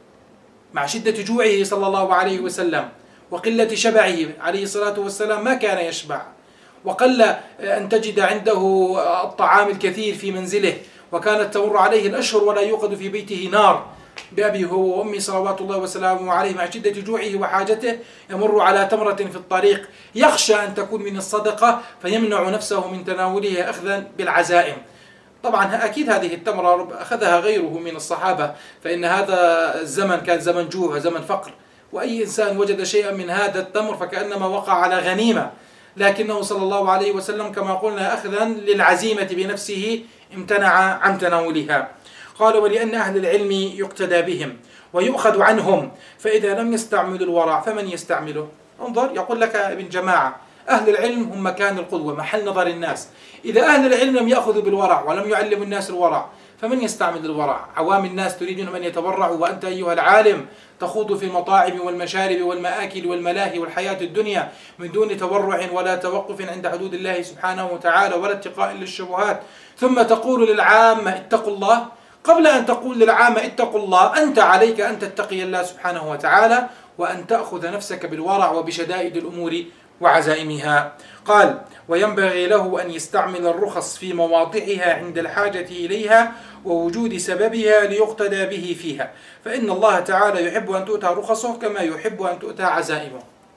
مع شدة جوعه صلى الله عليه وسلم وقلة شبعه عليه الصلاة والسلام، ما كان يشبع، وقل أن تجد عنده الطعام الكثير في منزله، وكانت تمر عليه الأشهر ولا يوقد في بيته نار. بأبي هو وأمي صلوات الله وسلامه عليه مع شدة جوعه وحاجته يمر على تمرة في الطريق يخشى أن تكون من الصدقة فيمنع نفسه من تناولها أخذا بالعزائم. طبعا أكيد هذه التمرة أخذها غيره من الصحابة، فإن هذا الزمن كان زمن جوع وزمن فقر، وأي إنسان وجد شيئا من هذا التمر فكأنما وقع على غنيمة، لكنه صلى الله عليه وسلم كما قلنا أخذا للعزيمة بنفسه امتنع عن تناولها. قال: ولأن أهل العلم يقتدى بهم ويؤخذ عنهم، فإذا لم يستعملوا الورع فمن يستعمله؟ انظر، يقول لك ابن جماعة أهل العلم هم مكان القدوة، محل نظر الناس. إذا أهل العلم لم يأخذوا بالورع ولم يعلموا الناس الورع فمن يستعمل الورع؟ عوام الناس تريد منهم أن يتبرعوا، وأنت أيها العالم تخوض في المطاعم والمشارب والمآكل والملاهي والحياة الدنيا من دون تورع ولا توقف عند حدود الله سبحانه وتعالى ولا اتقاء للشبهات، ثم تقول للعامة اتقوا الله. قبل أن تقول للعامة اتقوا الله أنت عليك أن تتقي الله سبحانه وتعالى وأن تأخذ نفسك بالورع وبشدائد الأمور وعزائمها. قال: وينبغي له أن يستعمل الرخص في مواضعها عند الحاجة إليها ووجود سببها ليقتدى به فيها، فإن الله تعالى يحب أن تؤتى رخصه كما يحب أن تؤتى عزائمه.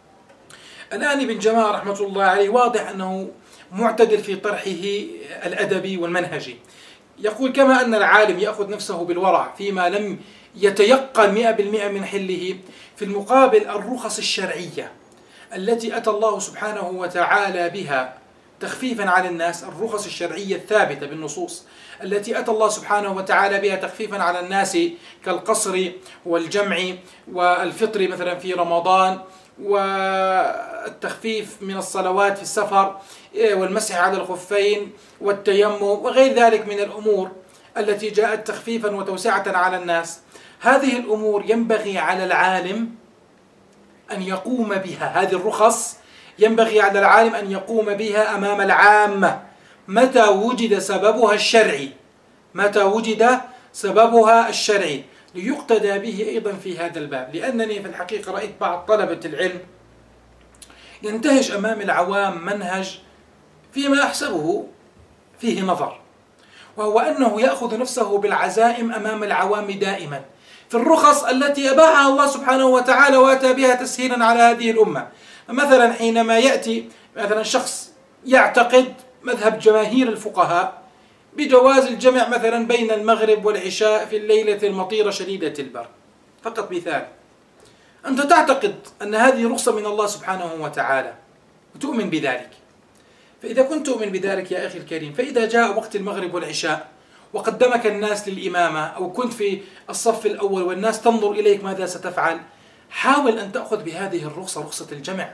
الآن ابن جماعة رحمة الله عليه واضح أنه معتدل في طرحه الأدبي والمنهجي. يقول: كما أن العالم يأخذ نفسه بالورع فيما لم يتيقن مئة بالمئة من حله، في المقابل الرخص الشرعية التي أتى الله سبحانه وتعالى بها تخفيفا على الناس، الرخص الشرعية الثابتة بالنصوص التي أتى الله سبحانه وتعالى بها تخفيفا على الناس كالقصر والجمع والفطر مثلا في رمضان، والتخفيف من الصلوات في السفر، والمسح على الخفين، والتيمم، وغير ذلك من الأمور التي جاءت تخفيفا وتوسعة على الناس. هذه الأمور ينبغي على العالم أن يقوم بها، هذه الرخص ينبغي على العالم أن يقوم بها أمام العامة متى وجد سببها الشرعي متى وجد سببها الشرعي ليقتدى به أيضا في هذا الباب. لأنني في الحقيقة رأيت بعض طلبة العلم ينتهج أمام العوام منهج فيما أحسبه فيه نظر، وهو أنه يأخذ نفسه بالعزائم أمام العوام دائما في الرخص التي أباحها الله سبحانه وتعالى وأتى بها تسهيلا على هذه الأمة. مثلا حينما يأتي مثلا شخص يعتقد مذهب جماهير الفقهاء بجواز الجمع مثلا بين المغرب والعشاء في الليلة المطيرة شديدة البرد، فقط مثال، أنت تعتقد أن هذه رخصة من الله سبحانه وتعالى وتؤمن بذلك. فإذا كنت تؤمن بذلك يا أخي الكريم، فإذا جاء وقت المغرب والعشاء وقدمك الناس للإمامة أو كنت في الصف الأول والناس تنظر إليك، ماذا ستفعل؟ حاول أن تأخذ بهذه الرخصة، رخصة الجمع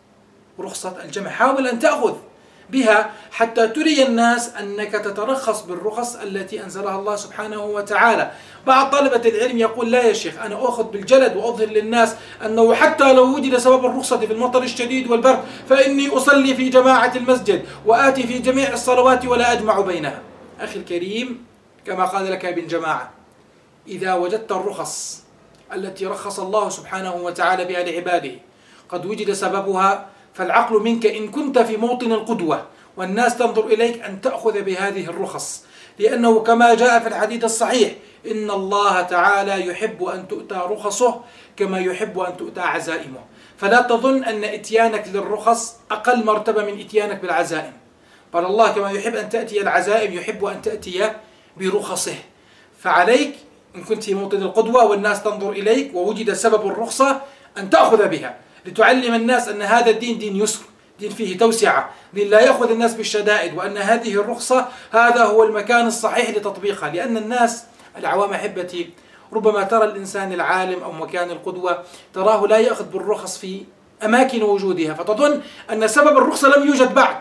رخصة الجمع حاول أن تأخذ بها حتى تري الناس أنك تترخص بالرخص التي أنزلها الله سبحانه وتعالى. بعض طلبة العلم يقول: لا يا شيخ، أنا أخذ بالجلد وأظهر للناس أنه حتى لو وجد سبب الرخصة في المطر الشديد والبرد فإني أصلي في جماعة المسجد وآتي في جميع الصلوات ولا أجمع بينها. أخي الكريم، كما قال لك ابن جماعة، إذا وجدت الرخص التي رخص الله سبحانه وتعالى بها لعباده قد وجد سببها، فالعقل منك إن كنت في موطن القدوة والناس تنظر إليك أن تأخذ بهذه الرخص، لأنه كما جاء في الحديث الصحيح: إن الله تعالى يحب أن تؤتى رخصه كما يحب أن تؤتى عزائمه. فلا تظن أن إتيانك للرخص أقل مرتبة من إتيانك بالعزائم، بل الله كما يحب أن تأتي العزائم يحب أن تأتي برخصه. فعليك إن كنت في موطن القدوة والناس تنظر إليك ووجد سبب الرخصة أن تأخذ بها لتعلم الناس أن هذا الدين دين يسر، دين فيه توسعة، دين لا يأخذ الناس بالشدائد، وأن هذه الرخصة هذا هو المكان الصحيح لتطبيقها. لأن الناس العوام أحبتي ربما ترى الإنسان العالم أو مكان القدوة تراه لا يأخذ بالرخص في أماكن وجودها، فتظن أن سبب الرخصة لم يوجد بعد،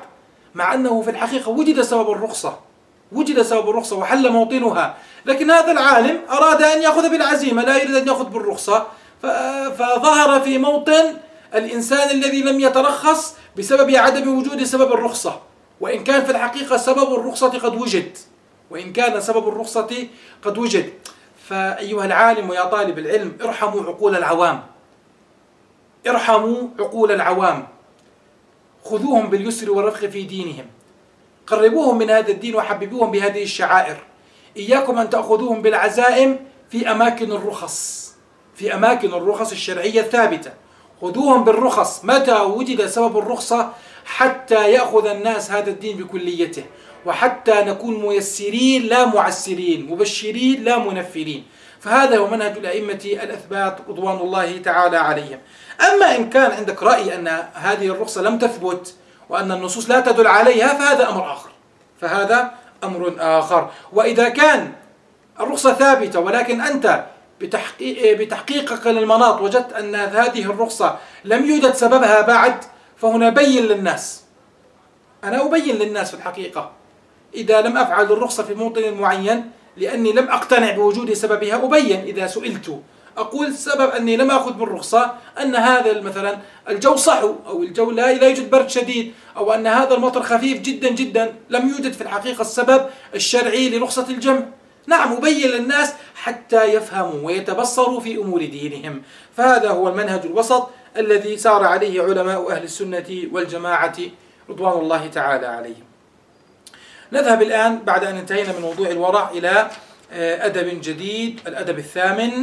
مع أنه في الحقيقة وجد سبب الرخصة وجد سبب الرخصة وحل موطنها، لكن هذا العالم أراد أن يأخذ بالعزيمة، لا يريد أن يأخذ بالرخصة، فظهر في موطن الإنسان الذي لم يترخص بسبب عدم وجود سبب الرخصة، وإن كان في الحقيقة سبب الرخصة قد وجد وإن كان سبب الرخصة قد وجد. فأيها العالم ويا طالب العلم، ارحموا عقول العوام ارحموا عقول العوام خذوهم باليسر والرفق في دينهم، قربوهم من هذا الدين وحببوهم بهذه الشعائر. إياكم أن تأخذوهم بالعزائم في أماكن الرخص في أماكن الرخص الشرعية الثابتة. خذوهم بالرخص متى وجد سبب الرخصة، حتى يأخذ الناس هذا الدين بكليته، وحتى نكون ميسرين لا معسرين، مبشرين لا منفرين. فهذا هو منهج الأئمة الأثبات رضوان الله تعالى عليهم. أما إن كان عندك رأي أن هذه الرخصة لم تثبت وأن النصوص لا تدل عليها، فهذا أمر آخر فهذا أمر آخر. وإذا كان الرخصة ثابتة ولكن أنت بتحقيق بتحقيقك للمناط وجدت أن هذه الرخصة لم يوجد سببها بعد، فهنا بين للناس. أنا أبين للناس في الحقيقة إذا لم أفعل الرخصة في موطن معين لأني لم أقتنع بوجود سببها، أبين إذا سئلت أقول سبب أني لم أخذ بالرخصة أن هذا مثلا الجو صحو، أو الجو لا يوجد برد شديد، أو أن هذا المطر خفيف جدا جدا، لم يوجد في الحقيقة السبب الشرعي لرخصة الجمع. نعم، أبين للناس حتى يفهموا ويتبصروا في أمور دينهم. فهذا هو المنهج الوسط الذي سار عليه علماء أهل السنة والجماعة رضوان الله تعالى عليهم. نذهب الآن بعد أن انتهينا من موضوع الورع إلى أدب جديد، الأدب الثامن.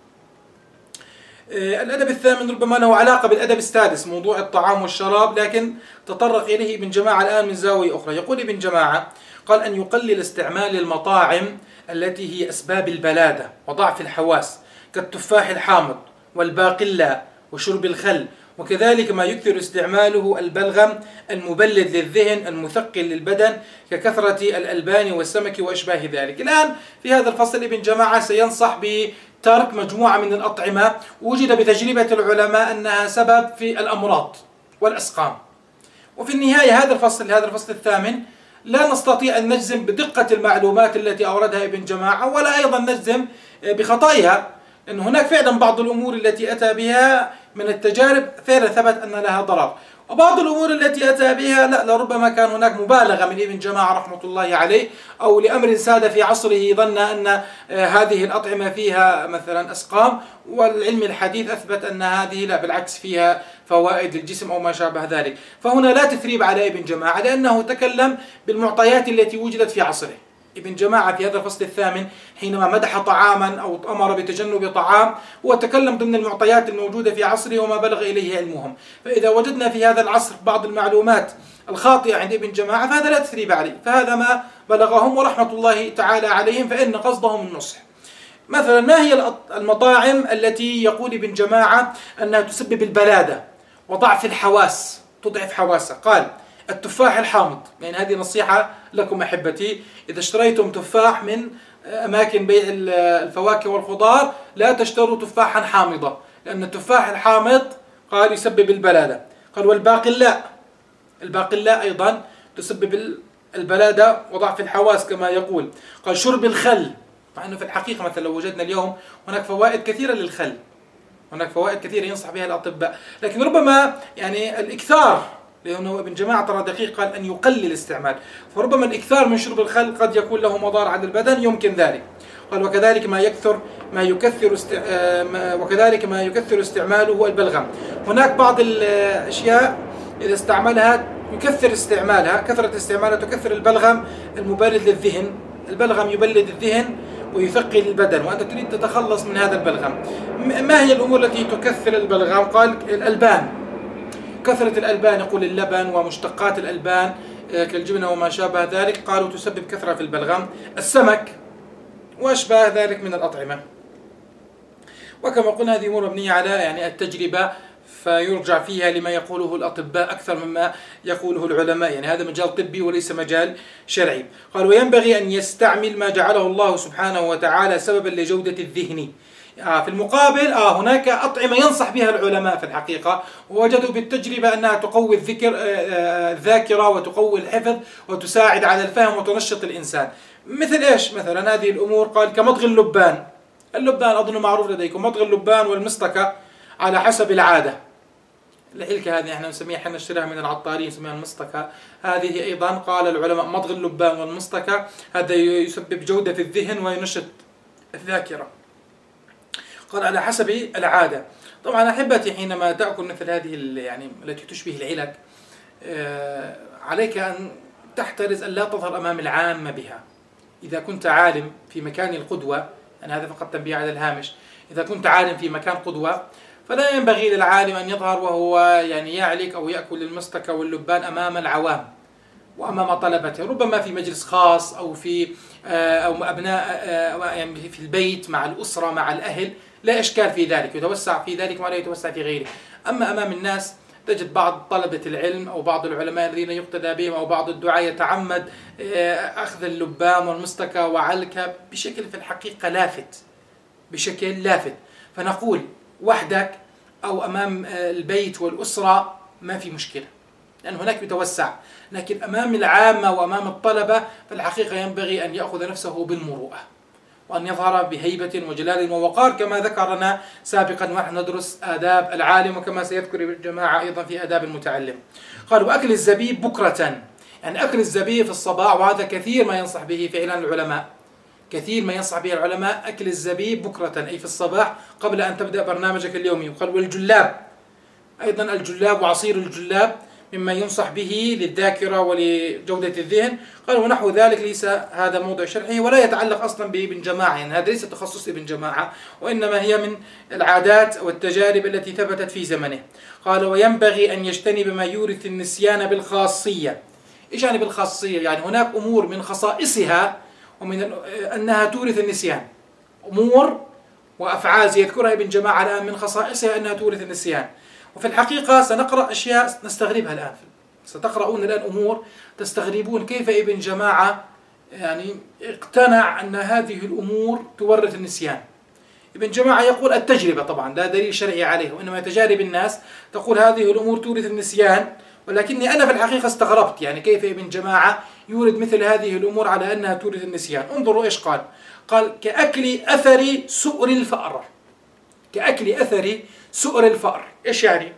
الأدب الثامن ربما له علاقة بالأدب السادس، موضوع الطعام والشراب، لكن تطرق إليه ابن جماعة الآن من زاوية أخرى. يقول ابن جماعة: قال أن يقلل استعمال المطاعم التي هي أسباب البلادة وضعف الحواس، كالتفاح الحامض والباقلا وشرب الخل، وكذلك ما يكثر استعماله البلغم المبلد للذهن المثقل للبدن، ككثرة الألبان والسمك وأشباه ذلك. الآن في هذا الفصل ابن جماعة سينصح بترك مجموعة من الأطعمة وجد بتجربة العلماء أنها سبب في الأمراض والأسقام. وفي النهاية هذا الفصل هذا الفصل الثامن لا نستطيع أن نجزم بدقة المعلومات التي أوردها ابن جماعة، ولا أيضا نجزم بخطئها، لأن هناك فعلا بعض الأمور التي أتى بها من التجارب فعلا ثبت أن لها ضرر، وبعض الأمور التي أتى بها لا لربما كان هناك مبالغة من ابن جماعة رحمة الله عليه، أو لأمر ساد في عصره ظن أن هذه الأطعمة فيها مثلا أسقام، والعلم الحديث أثبت أن هذه لا، بالعكس فيها فوائد للجسم أو ما شابه ذلك. فهنا لا تثريب على ابن جماعة، لأنه تكلم بالمعطيات التي وجدت في عصره. ابن جماعة في هذا الفصل الثامن حينما مدح طعاما أو أمر بتجنب طعام، هو تكلم ضمن المعطيات الموجودة في عصره وما بلغ إليه علمهم. فإذا وجدنا في هذا العصر بعض المعلومات الخاطئة عند ابن جماعة فهذا لا تثريب عليه، فهذا ما بلغهم ورحمة الله تعالى عليهم، فإن قصدهم النصح. مثلا ما هي المطاعم التي يقول ابن جماعة أنها تسبب البلادة وضعف الحواس، تضعف حواسه؟ قال: التفاح الحامض. يعني هذه نصيحة لكم أحبتي، إذا اشتريتم تفاح من أماكن بيع الفواكه والخضار لا تشتروا تفاحا حامضا، لأن التفاح الحامض قال يسبب البلادة. قال: والباقلاء، الباقلاء أيضا تسبب البلادة وضعف الحواس كما يقول. قال: شرب الخل، مع أنه في الحقيقة مثلا لو وجدنا اليوم هناك فوائد كثيرة للخل، هناك فوائد كثيرة ينصح بها الأطباء، لكن ربما يعني الإكثار، لأنه ابن جماعة ترى دقيق، قال أن يقلل الاستعمال، فربما الإكثار من شرب الخل قد يكون له مضار على البدن، يمكن ذلك. قال: وكذلك ما يكثر ما يكثر است... وكذلك ما يكثر استعماله البلغم. هناك بعض الأشياء إذا استعملها يكثر استعمالها، كثرة استعمالها تكثر البلغم المبلد للذهن، البلغم يبلد الذهن ويثقل البدن، وأنت تريد تتخلص من هذا البلغم. ما هي الأمور التي تكثر البلغم؟ قال: الألبان، كثرة الألبان، يقول اللبن ومشتقات الألبان كالجبنة وما شابه ذلك، قالوا تسبب كثرة في البلغم. السمك وأشباه ذلك من الأطعمة. وكما قلنا هذه أمور مبنية على يعني التجربة، فيرجع فيها لما يقوله الأطباء أكثر مما يقوله العلماء، يعني هذا مجال طبي وليس مجال شرعي. قال: وينبغي أن يستعمل ما جعله الله سبحانه وتعالى سببا لجودة الذهن، آه في المقابل آه هناك أطعمة ينصح بها العلماء في الحقيقة، ووجدوا بالتجربة أنها تقوي الذكر آه الذاكرة وتقوي الحفظ وتساعد على الفهم وتنشط الإنسان. مثل إيش مثلا هذه الأمور؟ قال كمضغ اللبان. اللبان أظن معروف لديكم، مضغ اللبان والمستكة على حسب العادة. العلكة هذه احنا نسميها، احنا نشتريها من العطارين نسميها المستكة. هذه أيضا قال العلماء مضغ اللبان والمستكة هذا يسبب جودة في الذهن وينشط الذاكرة. قال على حسب العادة. طبعا أحبتي حينما تأكل مثل هذه يعني التي تشبه العلك آه عليك أن تحترز أن لا تظهر أمام العامة بها. إذا كنت عالم في مكان القدوة، يعني هذا فقط تنبيه على الهامش، إذا كنت عالم في مكان قدوة فلا ينبغي للعالم أن يظهر وهو يعني يعلك أو يأكل المستكة واللبان أمام العوام وأمام طلبته، ربما في مجلس خاص أو في أو أبناء يعني في البيت مع الأسرة مع الأهل، لا إشكال في ذلك، يتوسع في ذلك ولا يتوسع في غيره. أما أمام الناس تجد بعض طلبة العلم أو بعض العلماء الذين يقتدى بهم أو بعض الدعاة يتعمد أخذ اللبان والمستكة وعلكة بشكل في الحقيقة لافت، بشكل لافت. فنقول وحدك أو أمام البيت والأسرة ما في مشكلة، لأن هناك يتوسع، لكن أمام العامة وأمام الطلبة فالحقيقة ينبغي أن يأخذ نفسه بالمروءة وأن يظهر بهيبة وجلال ووقار كما ذكرنا سابقا ونحن ندرس آداب العالم، وكما سيذكر الجماعة أيضا في آداب المتعلم. قال وأكل الزبيب بكرة، يعني أكل الزبيب في الصباح، وهذا كثير ما ينصح به فعلا العلماء، كثير ما ينصح به العلماء أكل الزبيب بكرة أي في الصباح قبل أن تبدأ برنامجك اليومي. وقال والجلاب أيضا، الجلاب وعصير الجلاب مما ينصح به للذاكرة ولجودة الذهن. قال ونحو ذلك ليس هذا موضوع شرحه ولا يتعلق أصلا بابن جماعة، يعني هذا ليس تخصص ابن جماعة وإنما هي من العادات والتجارب التي ثبتت في زمنه. قال وينبغي أن يجتنب ما يورث النسيان بالخاصية. إيش يعني بالخاصية؟ يعني هناك أمور من خصائصها ومن أنها تورث النسيان، أمور وأفعال يذكرها ابن جماعة الآن من خصائصها أنها تورث النسيان. وفي الحقيقة سنقرأ أشياء نستغربها الآن، ستقرؤون الآن أمور تستغربون كيف ابن جماعة يعني اقتنع أن هذه الأمور تورث النسيان. ابن جماعة يقول التجربة، طبعا لا دليل شرعي عليه، وإنما تجارب الناس تقول هذه الأمور تورث النسيان. ولكني أنا في الحقيقة استغربت يعني كيف ابن جماعة يورد مثل هذه الأمور على أنها تورث النسيان. انظروا إيش قال. قال كأكل أثر سؤر الفأر. كأكل أثر سؤر الفأر. إيش يعني؟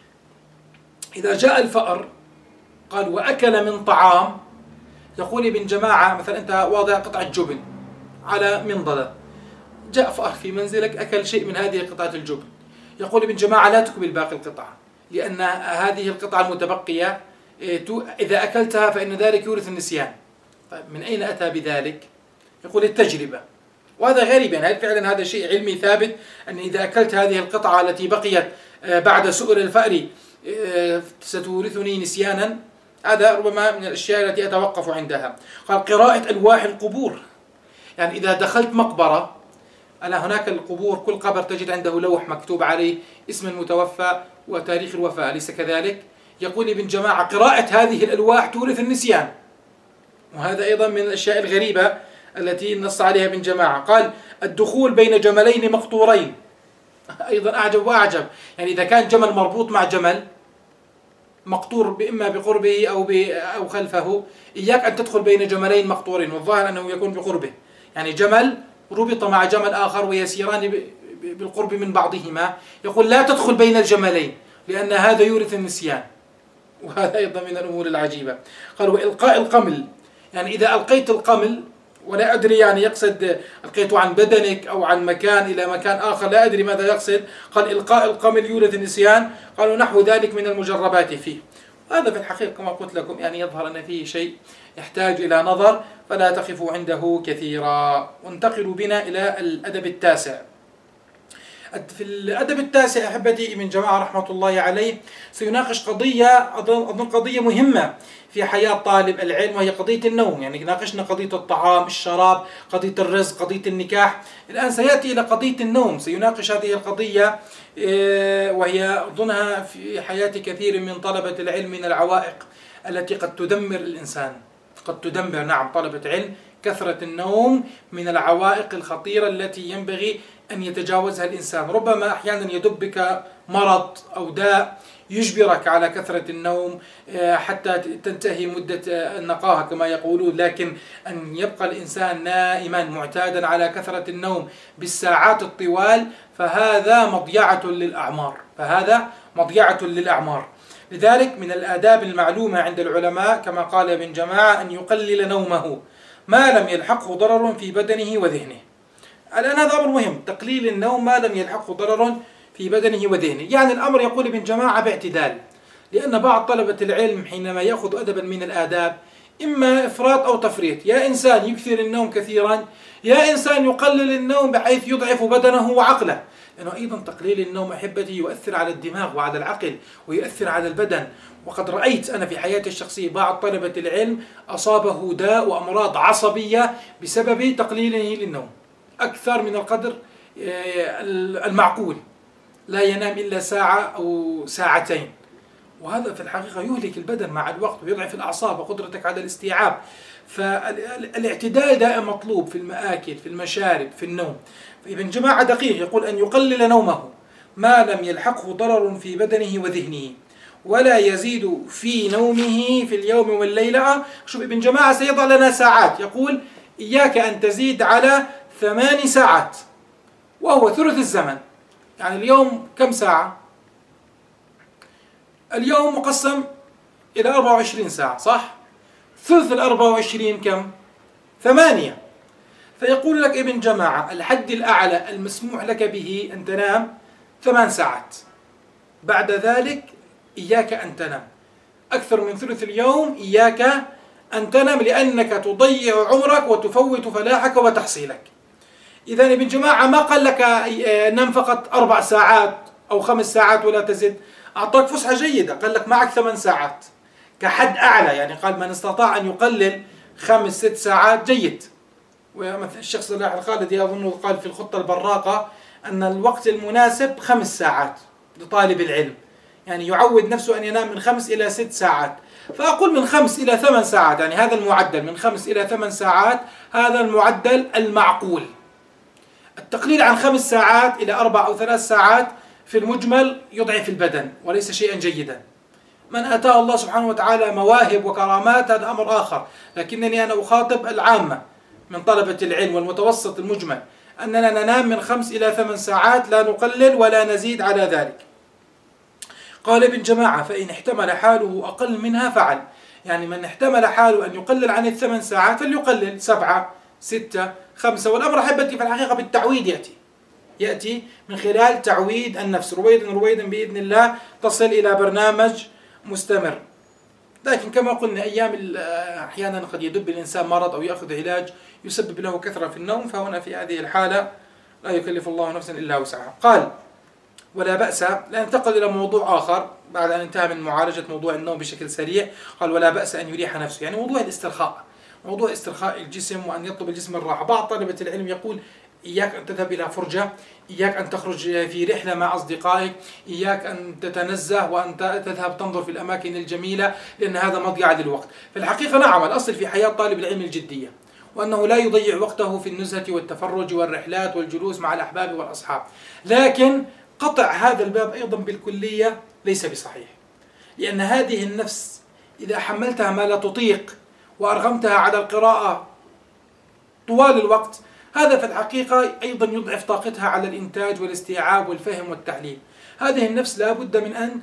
إذا جاء الفأر قال وأكل من طعام، يقول ابن جماعة مثلا أنت واضع قطعة جبن على منضدة، جاء فأر في منزلك أكل شيء من هذه قطعة الجبن، يقول ابن جماعة لا تكمل باقي القطعة، لأن هذه القطعة المتبقية إذا أكلتها فإن ذلك يورث النسيان. طيب من أين أتى بذلك؟ يقول التجربة. وهذا غريب، يعني فعلا هذا شيء علمي ثابت أن إذا أكلت هذه القطعة التي بقيت بعد سؤر الفأر ستورثني نسيانا. هذا ربما من الأشياء التي أتوقف عندها. قال قراءة ألواح القبور، يعني إذا دخلت مقبرة، أنا هناك القبور كل قبر تجد عنده لوح مكتوب عليه اسم المتوفى وتاريخ الوفاة، أليس كذلك؟ يقول ابن جماعة قراءة هذه الألواح تورث النسيان، وهذا أيضا من الأشياء الغريبة التي نص عليها ابن جماعة. قال الدخول بين جملين مقطورين، أيضا أعجب وأعجب، يعني إذا كان جمل مربوط مع جمل مقطور إما بقربه أو أو خلفه، إياك أن تدخل بين جملين مقطورين، والظاهر أنه يكون بقربه، يعني جمل ربط مع جمل آخر ويسيران بالقرب من بعضهما، يقول لا تدخل بين الجملين لأن هذا يورث النسيان، وهذا أيضا من الأمور العجيبة. قال وإلقاء القمل، يعني إذا ألقيت القمل ولا أدري يعني يقصد ألقيته عن بدنك أو عن مكان إلى مكان آخر، لا أدري ماذا يقصد. قال إلقاء القمل يورث النسيان. قالوا نحو ذلك من المجربات فيه. هذا في الحقيقة كما قلت لكم يعني يظهر أن فيه شيء يحتاج إلى نظر، فلا تقفوا عنده كثيرا. وانتقل بنا إلى الأدب التاسع. في الأدب التاسع أحبتي ابن جماعة رحمة الله عليه سيناقش قضية أظن قضية مهمة في حياة طالب العلم، وهي قضية النوم. يعني ناقشنا قضية الطعام، الشراب، قضية الرزق، قضية النكاح، الآن سيأتي إلى قضية النوم. سيناقش هذه القضية وهي أظنها في حياة كثير من طلبة العلم من العوائق التي قد تدمر الإنسان، قد تدمر نعم طلبة علم. كثرة النوم من العوائق الخطيرة التي ينبغي أن يتجاوزها الإنسان. ربما أحيانا يدب بك مرض أو داء يجبرك على كثرة النوم حتى تنتهي مدة النقاهة كما يقولون، لكن أن يبقى الإنسان نائما معتادا على كثرة النوم بالساعات الطوال فهذا مضيعة للأعمار فهذا مضيعة للأعمار. لذلك من الآداب المعلومة عند العلماء كما قال ابن جماعة أن يقلل نومه ما لم يلحقه ضرر في بدنه وذهنه. الآن هذا أمر مهم، تقليل النوم ما لم يلحقه ضرر في بدنه وذهنه. يعني الأمر يقول ابن جماعة باعتدال، لأن بعض طلبة العلم حينما يأخذ أدبا من الآداب إما إفراط أو تفريط، يا إنسان يكثر النوم كثيرا يا إنسان يقلل النوم بحيث يضعف بدنه وعقله، لأنه أيضا تقليل النوم أحبتي يؤثر على الدماغ وعلى العقل ويؤثر على البدن. وقد رأيت أنا في حياتي الشخصية بعض طلبة العلم أصابه داء وأمراض عصبية بسبب تقليله للنوم أكثر من القدر المعقول، لا ينام إلا ساعة أو ساعتين، وهذا في الحقيقة يهلك البدن مع الوقت ويضعف الأعصاب وقدرتك على الاستيعاب. فالاعتدال دائما مطلوب في المآكل في المشارب في النوم. فابن جماعة دقيق يقول أن يقلل نومه ما لم يلحقه ضرر في بدنه وذهنه ولا يزيد في نومه في اليوم والليلة. شوف ابن جماعة سيضع لنا ساعات، يقول إياك أن تزيد على ثمان ساعات وهو ثلث الزمن. يعني اليوم كم ساعة؟ اليوم مقسم إلى أربعة وعشرين ساعة صح؟ ثلث الأربعة وعشرين كم؟ ثمانية. فيقول لك ابن جماعة الحد الأعلى المسموح لك به أن تنام ثمان ساعات، بعد ذلك إياك أن تنام أكثر من ثلث اليوم، إياك أن تنام لأنك تضيع عمرك وتفوت فلاحك وتحصيلك. إذا ابن جماعة ما قال لك نام فقط أربع ساعات أو خمس ساعات ولا تزد، أعطاك فسحة جيدة، قال لك معك ثمان ساعات كحد أعلى. يعني قال من استطاع أن يقلل خمس ست ساعات جيد. ومثل الشيخ صلاح الخالدي أظن قال في الخطة البراقة أن الوقت المناسب خمس ساعات لطالب العلم، يعني يعود نفسه أن ينام من خمس إلى ست ساعات. فأقول من خمس إلى ثمان ساعات، يعني هذا المعدل من خمس إلى ثمان ساعات، هذا المعدل المعقول. التقليل عن خمس ساعات إلى أربع أو ثلاث ساعات في المجمل يضعف البدن وليس شيئا جيدا. من أتاه الله سبحانه وتعالى مواهب وكرامات هذا أمر آخر، لكنني أنا أخاطب العامة من طلبة العلم والمتوسط المجمل أننا ننام من خمس إلى ثمان ساعات، لا نقلل ولا نزيد على ذلك. قال ابن جماعة فإن احتمل حاله أقل منها فعل، يعني من احتمل حاله أن يقلل عن الثمان ساعات فليقلل سبعة ستة خمسة. والأمر أحبتي في الحقيقة بالتعويد يأتي يأتي من خلال تعويد النفس، رويدا رويدا بإذن الله تصل إلى برنامج مستمر. لكن كما قلنا أيام أحيانا قد يدب الإنسان مرض أو يأخذ علاج يسبب له كثرة في النوم، فهنا في هذه الحالة لا يكلف الله نفسا إلا وسعها. قال ولا بأس، لننتقل إلى موضوع آخر بعد أن انتهى من معالجة موضوع النوم بشكل سريع. قال ولا بأس أن يريح نفسه، يعني موضوع الاسترخاء، موضوع استرخاء الجسم وأن يطلب الجسم الراحة. بعض طلبة العلم يقول إياك أن تذهب إلى فرجة، إياك أن تخرج في رحلة مع أصدقائك، إياك أن تتنزه وأن تذهب تنظر في الأماكن الجميلة، لأن هذا مضيعة للوقت. في الحقيقة نعم الأصل في حياة طالب العلم الجدية، وأنه لا يضيع وقته في النزهة والتفرج والرحلات والجلوس مع الأحباب والأصحاب. لكن قطع هذا الباب أيضا بالكلية ليس بصحيح، لأن هذه النفس إذا حملتها ما لا تطيق وأرغمتها على القراءة طوال الوقت، هذا في الحقيقة أيضا يضعف طاقتها على الإنتاج والاستيعاب والفهم والتحليل. هذه النفس لا بد من أن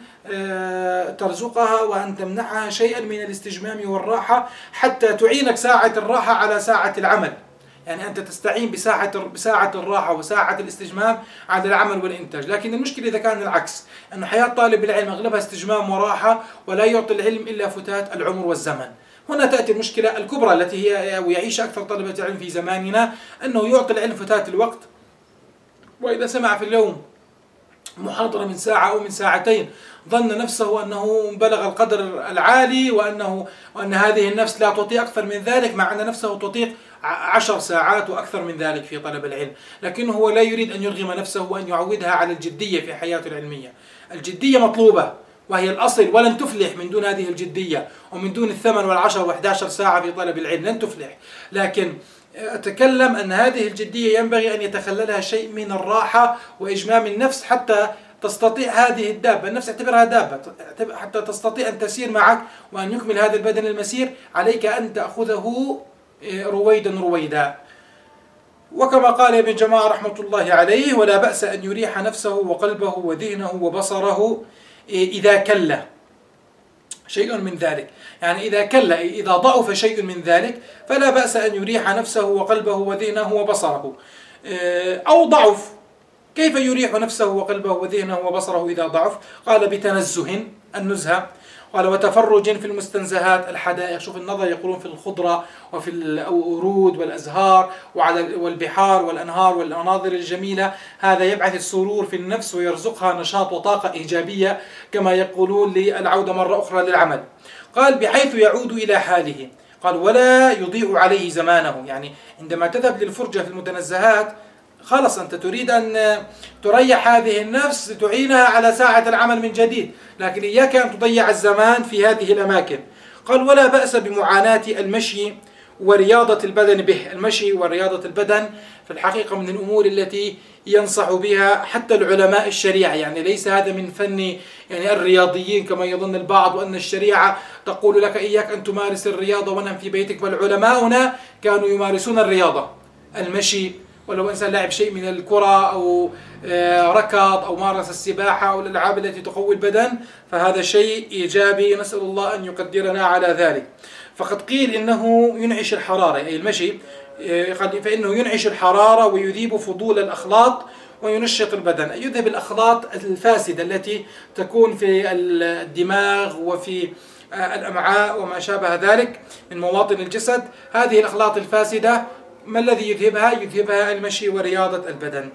ترزقها وأن تمنحها شيئا من الاستجمام والراحة حتى تعينك ساعة الراحة على ساعة العمل. يعني أنت تستعين بساعة بساعة الراحة وساعة الاستجمام على العمل والإنتاج. لكن المشكلة إذا كان العكس، أن حياة طالب العلم أغلبها استجمام وراحة ولا يعطي العلم إلا فتات العمر والزمن. هنا تأتي المشكلة الكبرى التي هي ويعيش أكثر طلبة العلم في زماننا، أنه يعطي العلم فتات الوقت، وإذا سمع في اليوم محاضرة من ساعة أو من ساعتين ظن نفسه أنه بلغ القدر العالي وأنه وأن هذه النفس لا تطيق أكثر من ذلك، مع أن نفسه تطيق عشر ساعات وأكثر من ذلك في طلب العلم. لكنه هو لا يريد أن يرغم نفسه وأن يعودها على الجدية في حياته العلمية. الجدية مطلوبة وهي الأصل، ولن تفلح من دون هذه الجدية ومن دون الثمن والعشر وإحدى عشر ساعة في طلب العلم لن تفلح. لكن أتكلم أن هذه الجدية ينبغي أن يتخللها شيء من الراحة وإجمام النفس حتى تستطيع هذه الدابة، النفس اعتبرها دابة، حتى تستطيع أن تسير معك وأن يكمل هذا البدن المسير، عليك أن تأخذه رويدا رويدا. وكما قال ابن جماعة رحمة الله عليه: ولا بأس أن يريح نفسه وقلبه وذهنه وبصره إذا كل شيء من ذلك، يعني إذا كل إذا ضعف شيء من ذلك فلا بأس أن يريح نفسه وقلبه وذهنه وبصره. أو ضعف، كيف يريح نفسه وقلبه وذهنه وبصره إذا ضعف؟ قال: بتنزه، النزهة. قال: وتفرج في المستنزهات، الحدائق. شوف النظر، يقولون في الخضرة وفي الورود والأزهار وعلى والبحار والأنهار والمناظر الجميلة، هذا يبعث السرور في النفس ويرزقها نشاط وطاقة إيجابية كما يقولون للعودة مرة أخرى للعمل. قال: بحيث يعود إلى حاله. قال: ولا يضيع عليه زمانه، يعني عندما تذهب للفرجة في المتنزهات خلص أنت تريد أن تريح هذه النفس تعينها على ساعة العمل من جديد، لكن إياك أن تضيع الزمان في هذه الأماكن. قال: ولا بأس بمعاناة المشي ورياضة البدن به. المشي ورياضة البدن في الحقيقة من الأمور التي ينصح بها حتى العلماء الشريعة، يعني ليس هذا من فن يعني الرياضيين كما يظن البعض، وأن الشريعة تقول لك إياك أن تمارس الرياضة ونم في بيتك. بل علماؤنا كانوا يمارسون الرياضة، المشي، ولو إنسان لعب شيء من الكرة أو ركض أو مارس السباحة أو الألعاب التي تقوي البدن، فهذا شيء إيجابي، نسأل الله أن يقدرنا على ذلك. فقد قيل إنه ينعش الحرارة، أي المشي فإنه ينعش الحرارة ويذيب فضول الأخلاط وينشط البدن، أي يذهب الأخلاط الفاسدة التي تكون في الدماغ وفي الأمعاء وما شابه ذلك من مواطن الجسد. هذه الأخلاط الفاسدة ما الذي يذهبها؟ يذهبها المشي ورياضة البدن.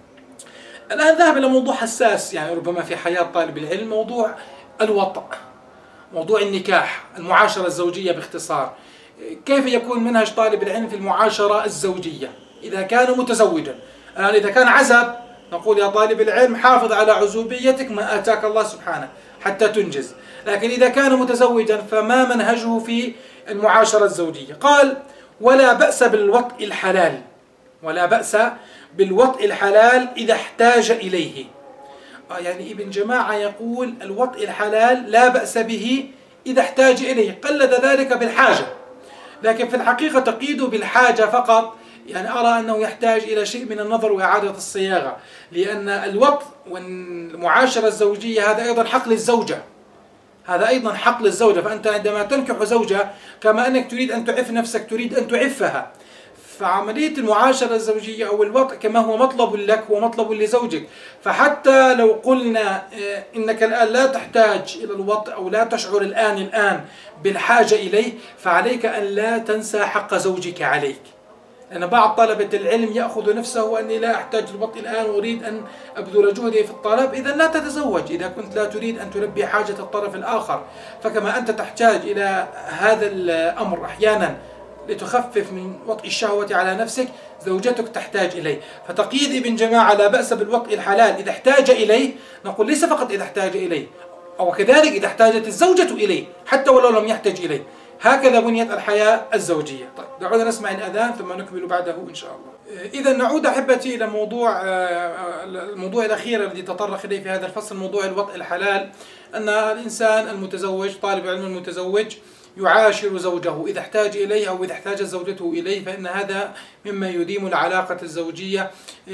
الآن ذهب إلى موضوع حساس يعني ربما في حياة طالب العلم، موضوع الوطء، موضوع النكاح، المعاشرة الزوجية باختصار. كيف يكون منهج طالب العلم في المعاشرة الزوجية إذا كان متزوجا؟ الآن إذا كان عزب نقول يا طالب العلم حافظ على عزوبيتك ما آتاك الله سبحانه حتى تنجز، لكن إذا كان متزوجا فما منهجه في المعاشرة الزوجية؟ قال: ولا بأس بالوطء الحلال، ولا بأس بالوطء الحلال إذا احتاج إليه. يعني ابن جماعة يقول الوطء الحلال لا بأس به إذا احتاج إليه، قلد ذلك بالحاجة، لكن في الحقيقة تقيد بالحاجة فقط. يعني أرى أنه يحتاج إلى شيء من النظر وإعادة الصياغة، لأن الوطء والمعاشرة الزوجية هذا أيضا حق للزوجة، هذا أيضا حق للزوجة. فأنت عندما تنكح زوجة كما أنك تريد أن تعف نفسك تريد أن تعفها، فعملية المعاشرة الزوجية أو الوطء كما هو مطلب لك هو مطلب لزوجك. فحتى لو قلنا إنك الآن لا تحتاج إلى الوطء أو لا تشعر الآن الآن بالحاجة إليه، فعليك أن لا تنسى حق زوجك عليك. لأن بعض طلبة العلم يأخذ نفسه أني لا أحتاج الوطء الآن وأريد أن أبذل جهدي في الطلب. إذا لا تتزوج إذا كنت لا تريد أن تلبي حاجة الطرف الآخر. فكما أنت تحتاج إلى هذا الأمر أحيانا لتخفف من وطء الشهوة على نفسك، زوجتك تحتاج إليه. فتقييد ابن جماعة لا بأس بالوطء الحلال إذا احتاج إليه، نقول ليس فقط إذا احتاج إليه، أو كذلك إذا احتاجت الزوجة إليه حتى ولو لم يحتاج إليه. هكذا بنيت الحياة الزوجية. طيب دعونا نسمع الأذان ثم نكمل بعده إن شاء الله. إذا نعود أحبتي إلى موضوع الموضوع الأخير الذي تطرق إليه في هذا الفصل، موضوع الوطء الحلال. أن الإنسان المتزوج طالب العلم المتزوج يعاشر زوجه إذا احتاج إليه أو إذا احتاجت زوجته إليه، فإن هذا مما يديم العلاقة الزوجية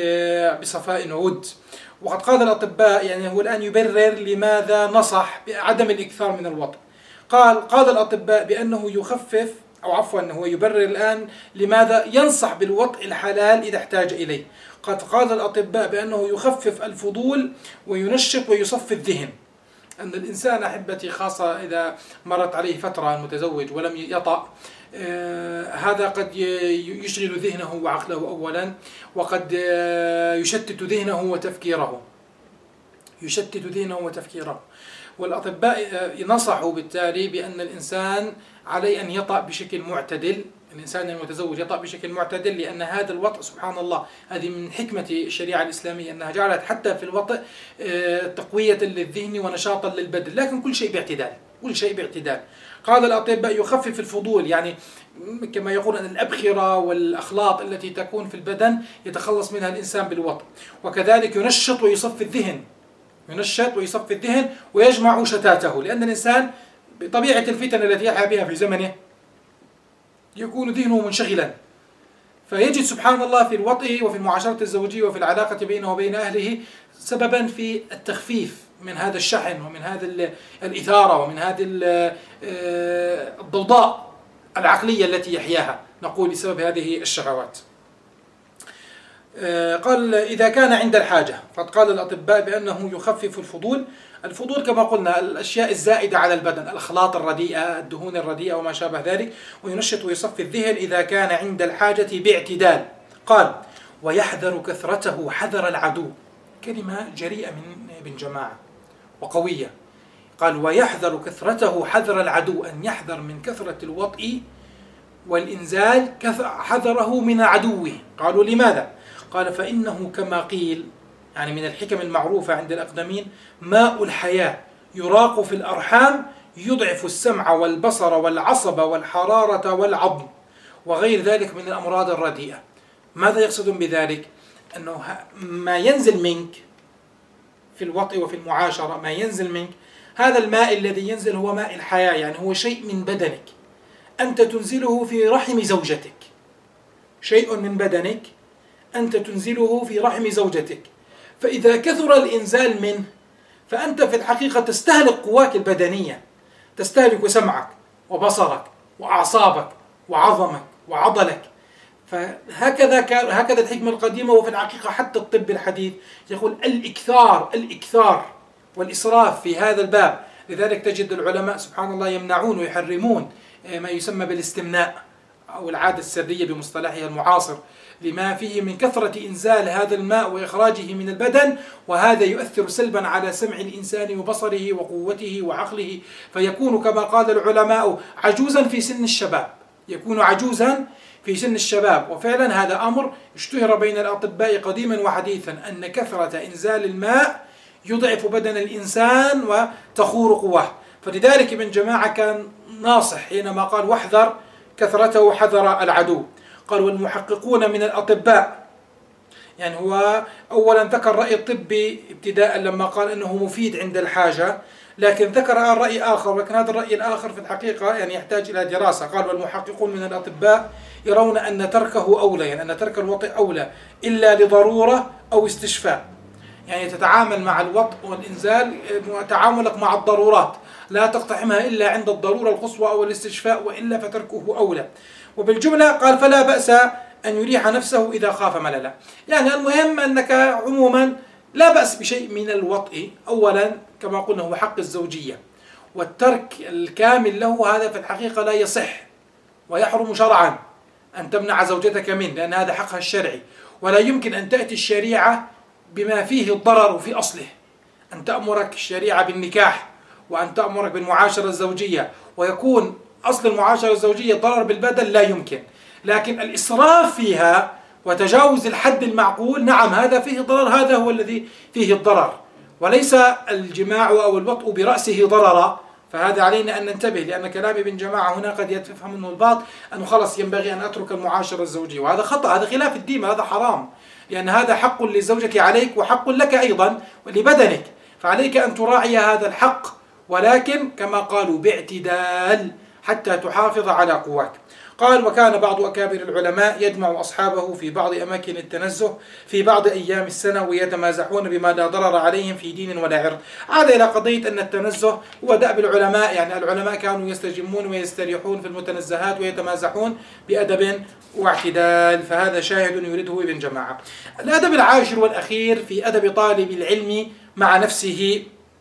بصفاء ود. وقد قال الأطباء، يعني هو الآن يبرر لماذا نصح بعدم الإكثار من الوطء. قال قال الأطباء بأنه يخفف، أو عفوا هو يبرر الآن لماذا ينصح بالوطء الحلال إذا احتاج إليه. قد قال الأطباء بأنه يخفف الفضول وينشط ويصفي الذهن. أن الإنسان أحبتي خاصة إذا مرت عليه فترة المتزوج ولم يطأ، آه هذا قد يشغل ذهنه وعقله أولا، وقد يشتت ذهنه وتفكيره يشتت ذهنه وتفكيره والأطباء نصحوا بالتالي بأن الإنسان عليه أن يطأ بشكل معتدل. الإنسان المتزوج يطأ بشكل معتدل، لأن هذا الوطء سبحان الله هذه من حكمة الشريعة الإسلامية أنها جعلت حتى في الوطء تقوية للذهن ونشاطا للبدن، لكن كل شيء باعتدال، كل شيء باعتدال. قال الأطباء يخفف الفضول، يعني كما يقول أن الأبخرة والأخلاط التي تكون في البدن يتخلص منها الإنسان بالوطء. وكذلك ينشط ويصفي الذهن، ينشط ويصفي الذهن ويجمع شتاته، لأن الإنسان بطبيعة الفتن التي يحيا بها في زمنه يكون ذهنه منشغلا، فيجد سبحان الله في الوطء وفي المعاشرة الزوجية وفي العلاقة بينه وبين أهله سببا في التخفيف من هذا الشحن ومن هذه الإثارة ومن هذه الضوضاء العقلية التي يحياها، نقول بسبب هذه الشهوات. قال إذا كان عند الحاجة، قد قال الأطباء بأنه يخفف الفضول. الفضول كما قلنا الأشياء الزائدة على البدن، الأخلاط الرديئة، الدهون الرديئة وما شابه ذلك، وينشط ويصفي الذهن إذا كان عند الحاجة باعتدال. قال ويحذر كثرته حذر العدو، كلمة جريئة من ابن جماعة وقوية. قال ويحذر كثرته حذر العدو، أن يحذر من كثرة الوطء والإنزال حذره من عدوه. قالوا لماذا؟ قال فإنه كما قيل، يعني من الحكم المعروفة عند الأقدمين، ماء الحياة يراق في الأرحام يضعف السمع والبصر والعصب والحرارة والعظم وغير ذلك من الأمراض الرديئة. ماذا يقصدون بذلك؟ أنه ما ينزل منك في الوطء وفي المعاشرة، ما ينزل منك هذا الماء الذي ينزل هو ماء الحياة، يعني هو شيء من بدنك أنت تنزله في رحم زوجتك، شيء من بدنك أنت تنزله في رحم زوجتك، فإذا كثر الإنزال منه فأنت في الحقيقة تستهلك قواك البدنية، تستهلك سمعك وبصرك وأعصابك وعظمك وعضلك. فهكذا هكذا الحكمة القديمة، وفي الحقيقة حتى الطب الحديث يقول الإكثار الإكثار والإسراف في هذا الباب. لذلك تجد العلماء سبحان الله يمنعون ويحرمون ما يسمى بالاستمناء أو العادة السرية بمصطلحها المعاصر، لما فيه من كثرة إنزال هذا الماء وإخراجه من البدن، وهذا يؤثر سلبا على سمع الإنسان وبصره وقوته وعقله، فيكون كما قال العلماء عجوزا في سن الشباب، يكون عجوزا في سن الشباب. وفعلا هذا أمر اشتهر بين الأطباء قديما وحديثا، أن كثرة إنزال الماء يضعف بدن الإنسان وتخور قواه. فلذلك ابن جماعة كان ناصح حينما قال واحذر كثرته حذر العدو. قال والمحققون من الأطباء، يعني هو أولا ذكر الرأي الطبي ابتداء لما قال أنه مفيد عند الحاجة، لكن ذكر رأي آخر، ولكن هذا الرأي الآخر في الحقيقة يعني يحتاج إلى دراسة. قال والمحققون من الأطباء يرون أن تركه أولى، يعني أن ترك الوطء أولى إلا لضرورة أو استشفاء، يعني تتعامل مع الوطء والإنزال تعاملك مع الضرورات، لا تقتحمها إلا عند الضرورة القصوى أو الاستشفاء، وإلا فتركه أولى. وبالجملة قال فلا بأس أن يريح نفسه إذا خاف مللا. يعني المهم أنك عموما لا بأس بشيء من الوطء، أولا كما قلنا هو حق الزوجية، والترك الكامل له هذا في الحقيقة لا يصح ويحرم شرعا أن تمنع زوجتك منه، لأن هذا حقها الشرعي، ولا يمكن أن تأتي الشريعة بما فيه الضرر في أصله، أن تأمرك الشريعة بالنكاح وأن تأمرك بالمعاشرة الزوجية ويكون أصل المعاشرة الزوجية ضرر بالبدن، لا يمكن. لكن الإسراف فيها وتجاوز الحد المعقول نعم هذا فيه ضرر، هذا هو الذي فيه الضرر، وليس الجماع أو الوطء برأسه ضررا. فهذا علينا أن ننتبه، لأن كلام ابن جماعة هنا قد يفهم منه البعض أنه خلص ينبغي أن أترك المعاشرة الزوجية، وهذا خطأ، هذا خلاف الدين، هذا حرام، لأن هذا حق للزوجة عليك وحق لك أيضا ولبدنك، فعليك أن تراعي هذا الحق، ولكن كما قالوا باعتدال حتى تحافظ على قواك. قال وكان بعض أكابر العلماء يجمع أصحابه في بعض أماكن التنزه في بعض أيام السنة ويتمازحون بما لا ضرر عليهم في دين ولا عرض. عاد إلى قضية أن التنزه هو دأب العلماء، يعني العلماء كانوا يستجمون ويستريحون في المتنزهات ويتمازحون بأدب واعتدال، فهذا شاهد يريده ابن جماعة. الأدب العاشر والأخير في أدب طالب العلم مع نفسه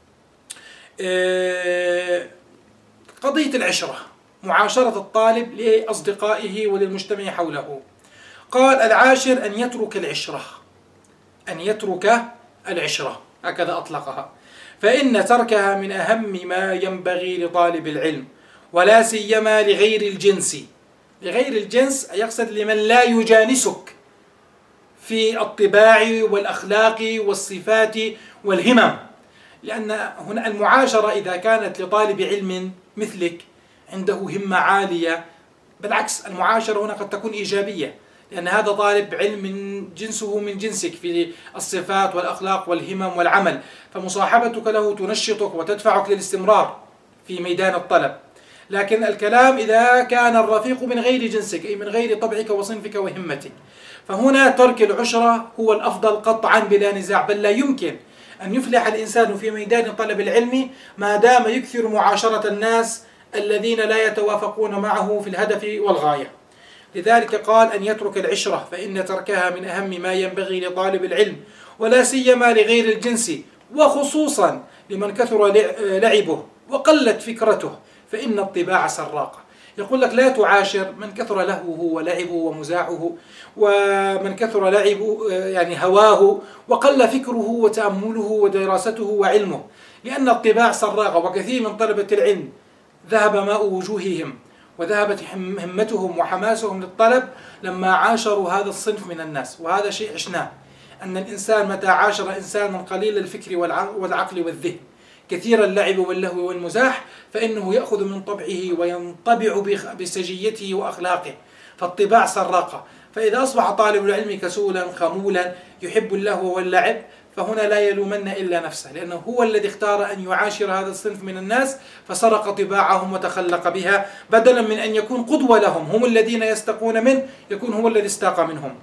قضية العشرة، معاشرة الطالب لأصدقائه وللمجتمع حوله. قال العاشر أن يترك العشرة، أن يترك العشرة، هكذا أطلقها، فإن تركها من أهم ما ينبغي لطالب العلم، ولا سيما لغير الجنس. لغير الجنس يقصد لمن لا يجانسك في الطباع والأخلاق والصفات والهمم، لأن هنا المعاشرة إذا كانت لطالب علم مثلك عنده همة عالية. بالعكس المعاشرة هنا قد تكون إيجابية، لأن هذا طالب علم من جنسه من جنسك في الصفات والأخلاق والهمم والعمل، فمصاحبتك له تنشطك وتدفعك للاستمرار في ميدان الطلب. لكن الكلام إذا كان الرفيق من غير جنسك، أي من غير طبعك وصنفك وهمتك، فهنا ترك العشرة هو الأفضل قطعا بلا نزاع. بل لا يمكن أن يفلح الإنسان في ميدان طلب العلم ما دام يكثر معاشرة الناس الذين لا يتوافقون معه في الهدف والغاية. لذلك قال أن يترك العشرة، فإن تركها من أهم ما ينبغي لطالب العلم، ولا سيما لغير الجنس، وخصوصا لمن كثر لعبه وقلت فكرته، فإن الطباع سراقة. يقول لك لا تعاشر من كثر لهوه ولعبه ومزاحه، ومن كثر لعبه يعني هواه وقل فكره وتأمله ودراسته وعلمه، لأن الطباع سراقة. وكثير من طلبة العلم ذهب ماء وجوههم وذهبت همتهم وحماسهم للطلب لما عاشروا هذا الصنف من الناس. وهذا شيء عشناه، أن الإنسان متى عاشر إنسانا قليل الفكر والعقل والذهن كثير اللعب واللهو والمزاح، فإنه يأخذ من طبعه وينطبع بسجيته وأخلاقه، فالطباع سراقة. فإذا أصبح طالب العلم كسولا خمولا يحب اللهو واللعب، فهنا لا يلومن إلا نفسه، لأنه هو الذي اختار أن يعاشر هذا الصنف من الناس فسرق طباعهم وتخلق بها، بدلا من أن يكون قدوة لهم، هم الذين يستقون منه، يكون هو الذي استاق منهم.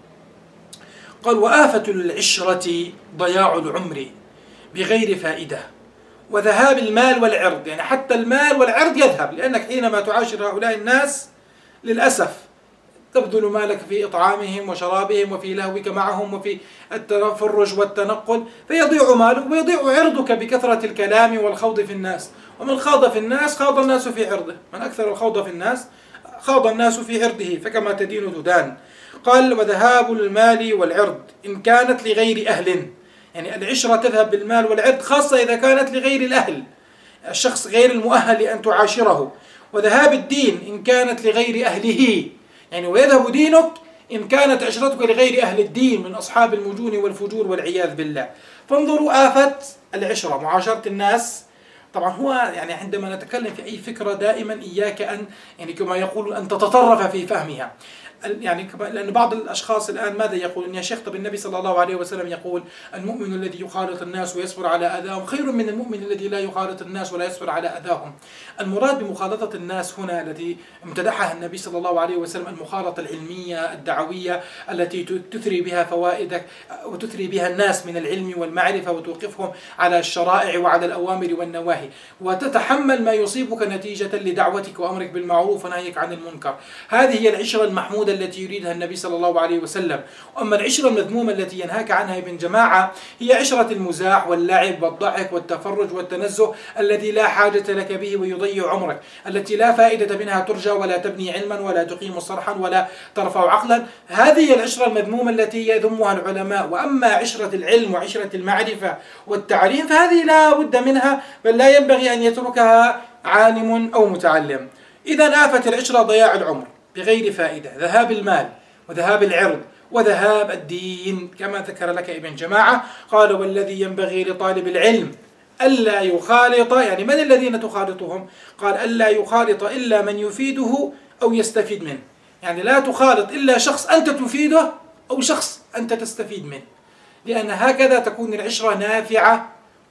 قال وآفة العشرة ضياع العمر بغير فائدة وذهاب المال والعرض. يعني حتى المال والعرض يذهب، لأنك حينما تعاشر هؤلاء الناس للأسف تبذل مالك في إطعامهم وشرابهم وفي لهوك معهم وفي التفرج والتنقل، فيضيع مالك ويضيع عرضك بكثرة الكلام والخوض في الناس. ومن خاض في الناس خاض الناس في عرضه، من أكثر الخوض في الناس خاض الناس في عرضه، فكما تدين تدان. قال وذهاب المال والعرض إن كانت لغير أهل، يعني العشرة تذهب بالمال والعرض خاصة إذا كانت لغير الأهل، الشخص غير المؤهل لأن تعاشره. وذهاب الدين إن كانت لغير أهله، يعني ويذهب دينك إن كانت عشرتك لغير أهل الدين من أصحاب المجون والفجور والعياذ بالله. فانظروا آفة العشرة، معاشرة الناس. طبعا هو يعني عندما نتكلم في أي فكرة دائما إياك أن يعني كما يقول أن تتطرف في فهمها، يعني لأن بعض الأشخاص الآن ماذا يقولون؟ يا شيخ طب النبي صلى الله عليه وسلم يقول المؤمن الذي يخالط الناس ويصبر على أذاهم خير من المؤمن الذي لا يخالط الناس ولا يصبر على أذاهم. المراد بمخالطة الناس هنا التي امتدحها النبي صلى الله عليه وسلم المخالطة العلمية الدعوية التي تثري بها فوائدك وتثري بها الناس من العلم والمعرفة وتوقفهم على الشرائع وعلى الأوامر والنواهي، وتتحمل ما يصيبك نتيجة لدعوتك وأمرك بالمعروف ونهيك عن المنكر. هذه هي العشرة المحمودة التي يريدها النبي صلى الله عليه وسلم. أما العشرة المذمومة التي ينهاك عنها ابن جماعة هي عشرة المزاح واللعب والضحك والتفرج والتنزه الذي لا حاجة لك به ويضيع عمرك، التي لا فائدة منها ترجى ولا تبني علما ولا تقيم صرحا ولا ترفع عقلا. هذه العشرة المذمومة التي يذمها العلماء. وأما عشرة العلم وعشرة المعرفة والتعليم فهذه لا بد منها، بل لا ينبغي أن يتركها عالم أو متعلم. إذا آفة العشرة ضياع العمر بغير فائدة، ذهاب المال وذهاب العرض وذهاب الدين كما ذكر لك ابن جماعة. قال والذي ينبغي لطالب العلم ألا يخالط، يعني من الذين تخالطهم؟ قال ألا يخالط إلا من يفيده أو يستفيد منه، يعني لا تخالط إلا شخص أنت تفيده أو شخص أنت تستفيد منه، لأن هكذا تكون العشرة نافعة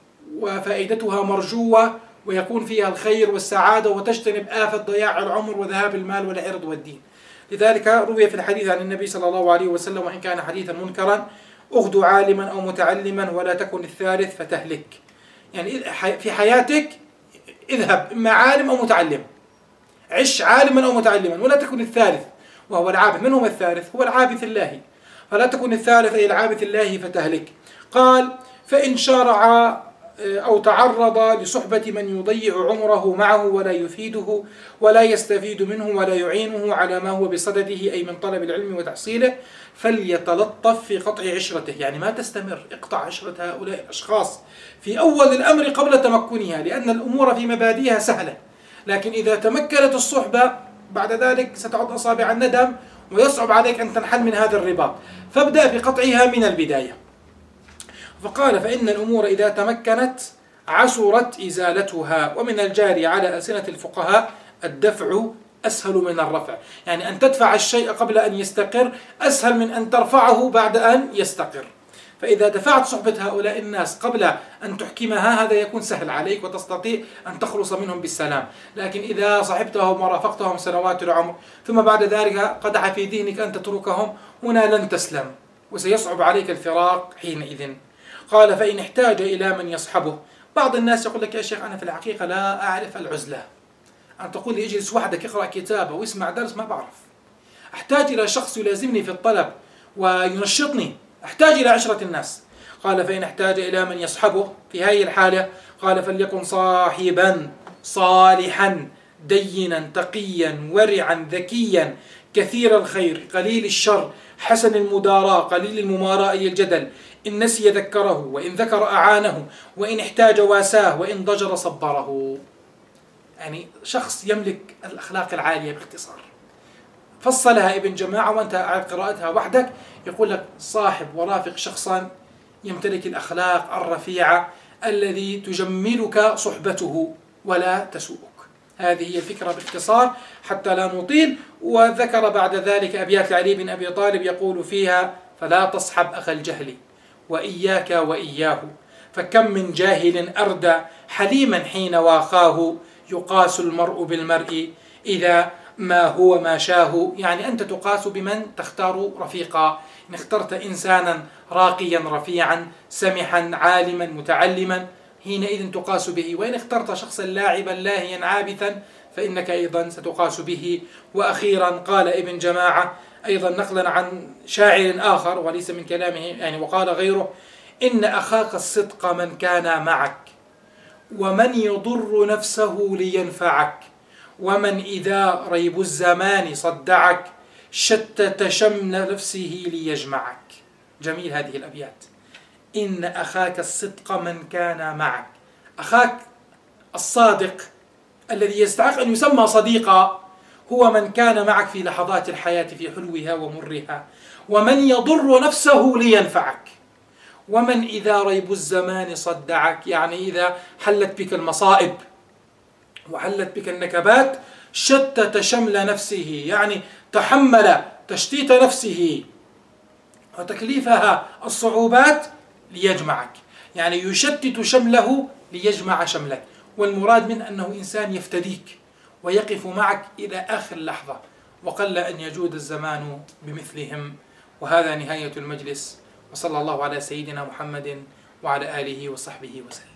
وفائدتها مرجوة ويكون فيها الخير والسعادة وتجتنب آفة ضياع العمر وذهاب المال والعرض والدين. لذلك روي في الحديث عن النبي صلى الله عليه وسلم وإن كان حديثا منكرا اغدو عالما أو متعلما ولا تكن الثالث فتهلك. يعني في حياتك اذهب إما عالم أو متعلم، عش عالما أو متعلما ولا تكن الثالث وهو العابث. من هو الثالث؟ هو العابث الله، فلا تكن الثالث أي العابث الله فتهلك. قال فإن شارع أو تعرض لصحبة من يضيع عمره معه ولا يفيده ولا يستفيد منه ولا يعينه على ما هو بصدده أي من طلب العلم وتحصيله فليتلطف في قطع عشرته، يعني ما تستمر، اقطع عشرة هؤلاء الأشخاص في أول الأمر قبل تمكنها، لأن الأمور في مبادئها سهلة، لكن إذا تمكنت الصحبة بعد ذلك ستعض أصابع الندم ويصعب عليك أن تنحل من هذا الرباط، فابدأ بقطعها من البداية. فقال فإن الأمور إذا تمكنت عسرت إزالتها. ومن الجاري على ألسنة الفقهاء الدفع أسهل من الرفع، يعني أن تدفع الشيء قبل أن يستقر أسهل من أن ترفعه بعد أن يستقر. فإذا دفعت صحبة هؤلاء الناس قبل أن تحكمها هذا يكون سهل عليك وتستطيع أن تخلص منهم بالسلام. لكن إذا صحبتهم ورافقتهم سنوات العمر ثم بعد ذلك قدح في ذهنك أن تتركهم، هنا لن تسلم وسيصعب عليك الفراق حينئذ. قال: فإن احتاج إلى من يصحبه. بعض الناس يقول لك: يا شيخ أنا في الحقيقة لا أعرف العزلة، أن تقول لي اجلس وحدك اقرأ كتاب أو اسمع درس، ما بعرف، أحتاج إلى شخص يلازمني في الطلب وينشطني، أحتاج إلى عشرة الناس. قال: فإن احتاج إلى من يصحبه في هذه الحالة، قال: فليكن صاحبا صالحا دينا تقيا ورعا ذكيا كثير الخير قليل الشر حسن المداراة قليل المماراة أي الجدل، إن نسي ذكره وإن ذكر أعانه وإن احتاج واساه وإن ضجر صبره. يعني شخص يملك الأخلاق العالية باختصار. فصلها ابن جماعة وأنت أعد قراءتها وحدك، يقول لك: صاحب ورافق شخصا يمتلك الأخلاق الرفيعة الذي تجملك صحبته ولا تسوءك. هذه هي الفكرة باختصار حتى لا نطيل. وذكر بعد ذلك أبيات لعلي بن أبي طالب يقول فيها: فلا تصحب أخا الجهل وإياك وإياه، فكم من جاهل أردى حليما حين واخاه، يقاس المرء بالمرء إذا ما هو ما شاه. يعني أنت تقاس بمن تختار رفيقا. إن اخترت إنسانا راقيا رفيعا سمحا عالما متعلما حينئذ تقاس به، وإن اخترت شخصا لاعبا لاهيا عابثا فإنك أيضا ستقاس به. وأخيرا قال ابن جماعة أيضا نقلا عن شاعر آخر وليس من كلامه يعني، وقال غيره: إن أخاك الصدق من كان معك، ومن يضر نفسه لينفعك، ومن إذا ريب الزمان صدعك، شتت شمل نفسه ليجمعك. جميل هذه الأبيات. إن أخاك الصدق من كان معك، أخاك الصادق الذي يستحق أن يسمى صديقا هو من كان معك في لحظات الحياة في حلوها ومرها، ومن يضر نفسه لينفعك، ومن إذا ريب الزمان صدعك، يعني إذا حلت بك المصائب وحلت بك النكبات شتت شمل نفسه، يعني تحمل تشتيت نفسه وتكليفها الصعوبات ليجمعك، يعني يشتت شمله ليجمع شملك. والمراد منه أنه إنسان يفتديك ويقف معك إلى آخر لحظة، وقل أن يجود الزمان بمثلهم. وهذا نهاية المجلس، وصلى الله على سيدنا محمد وعلى آله وصحبه وسلم.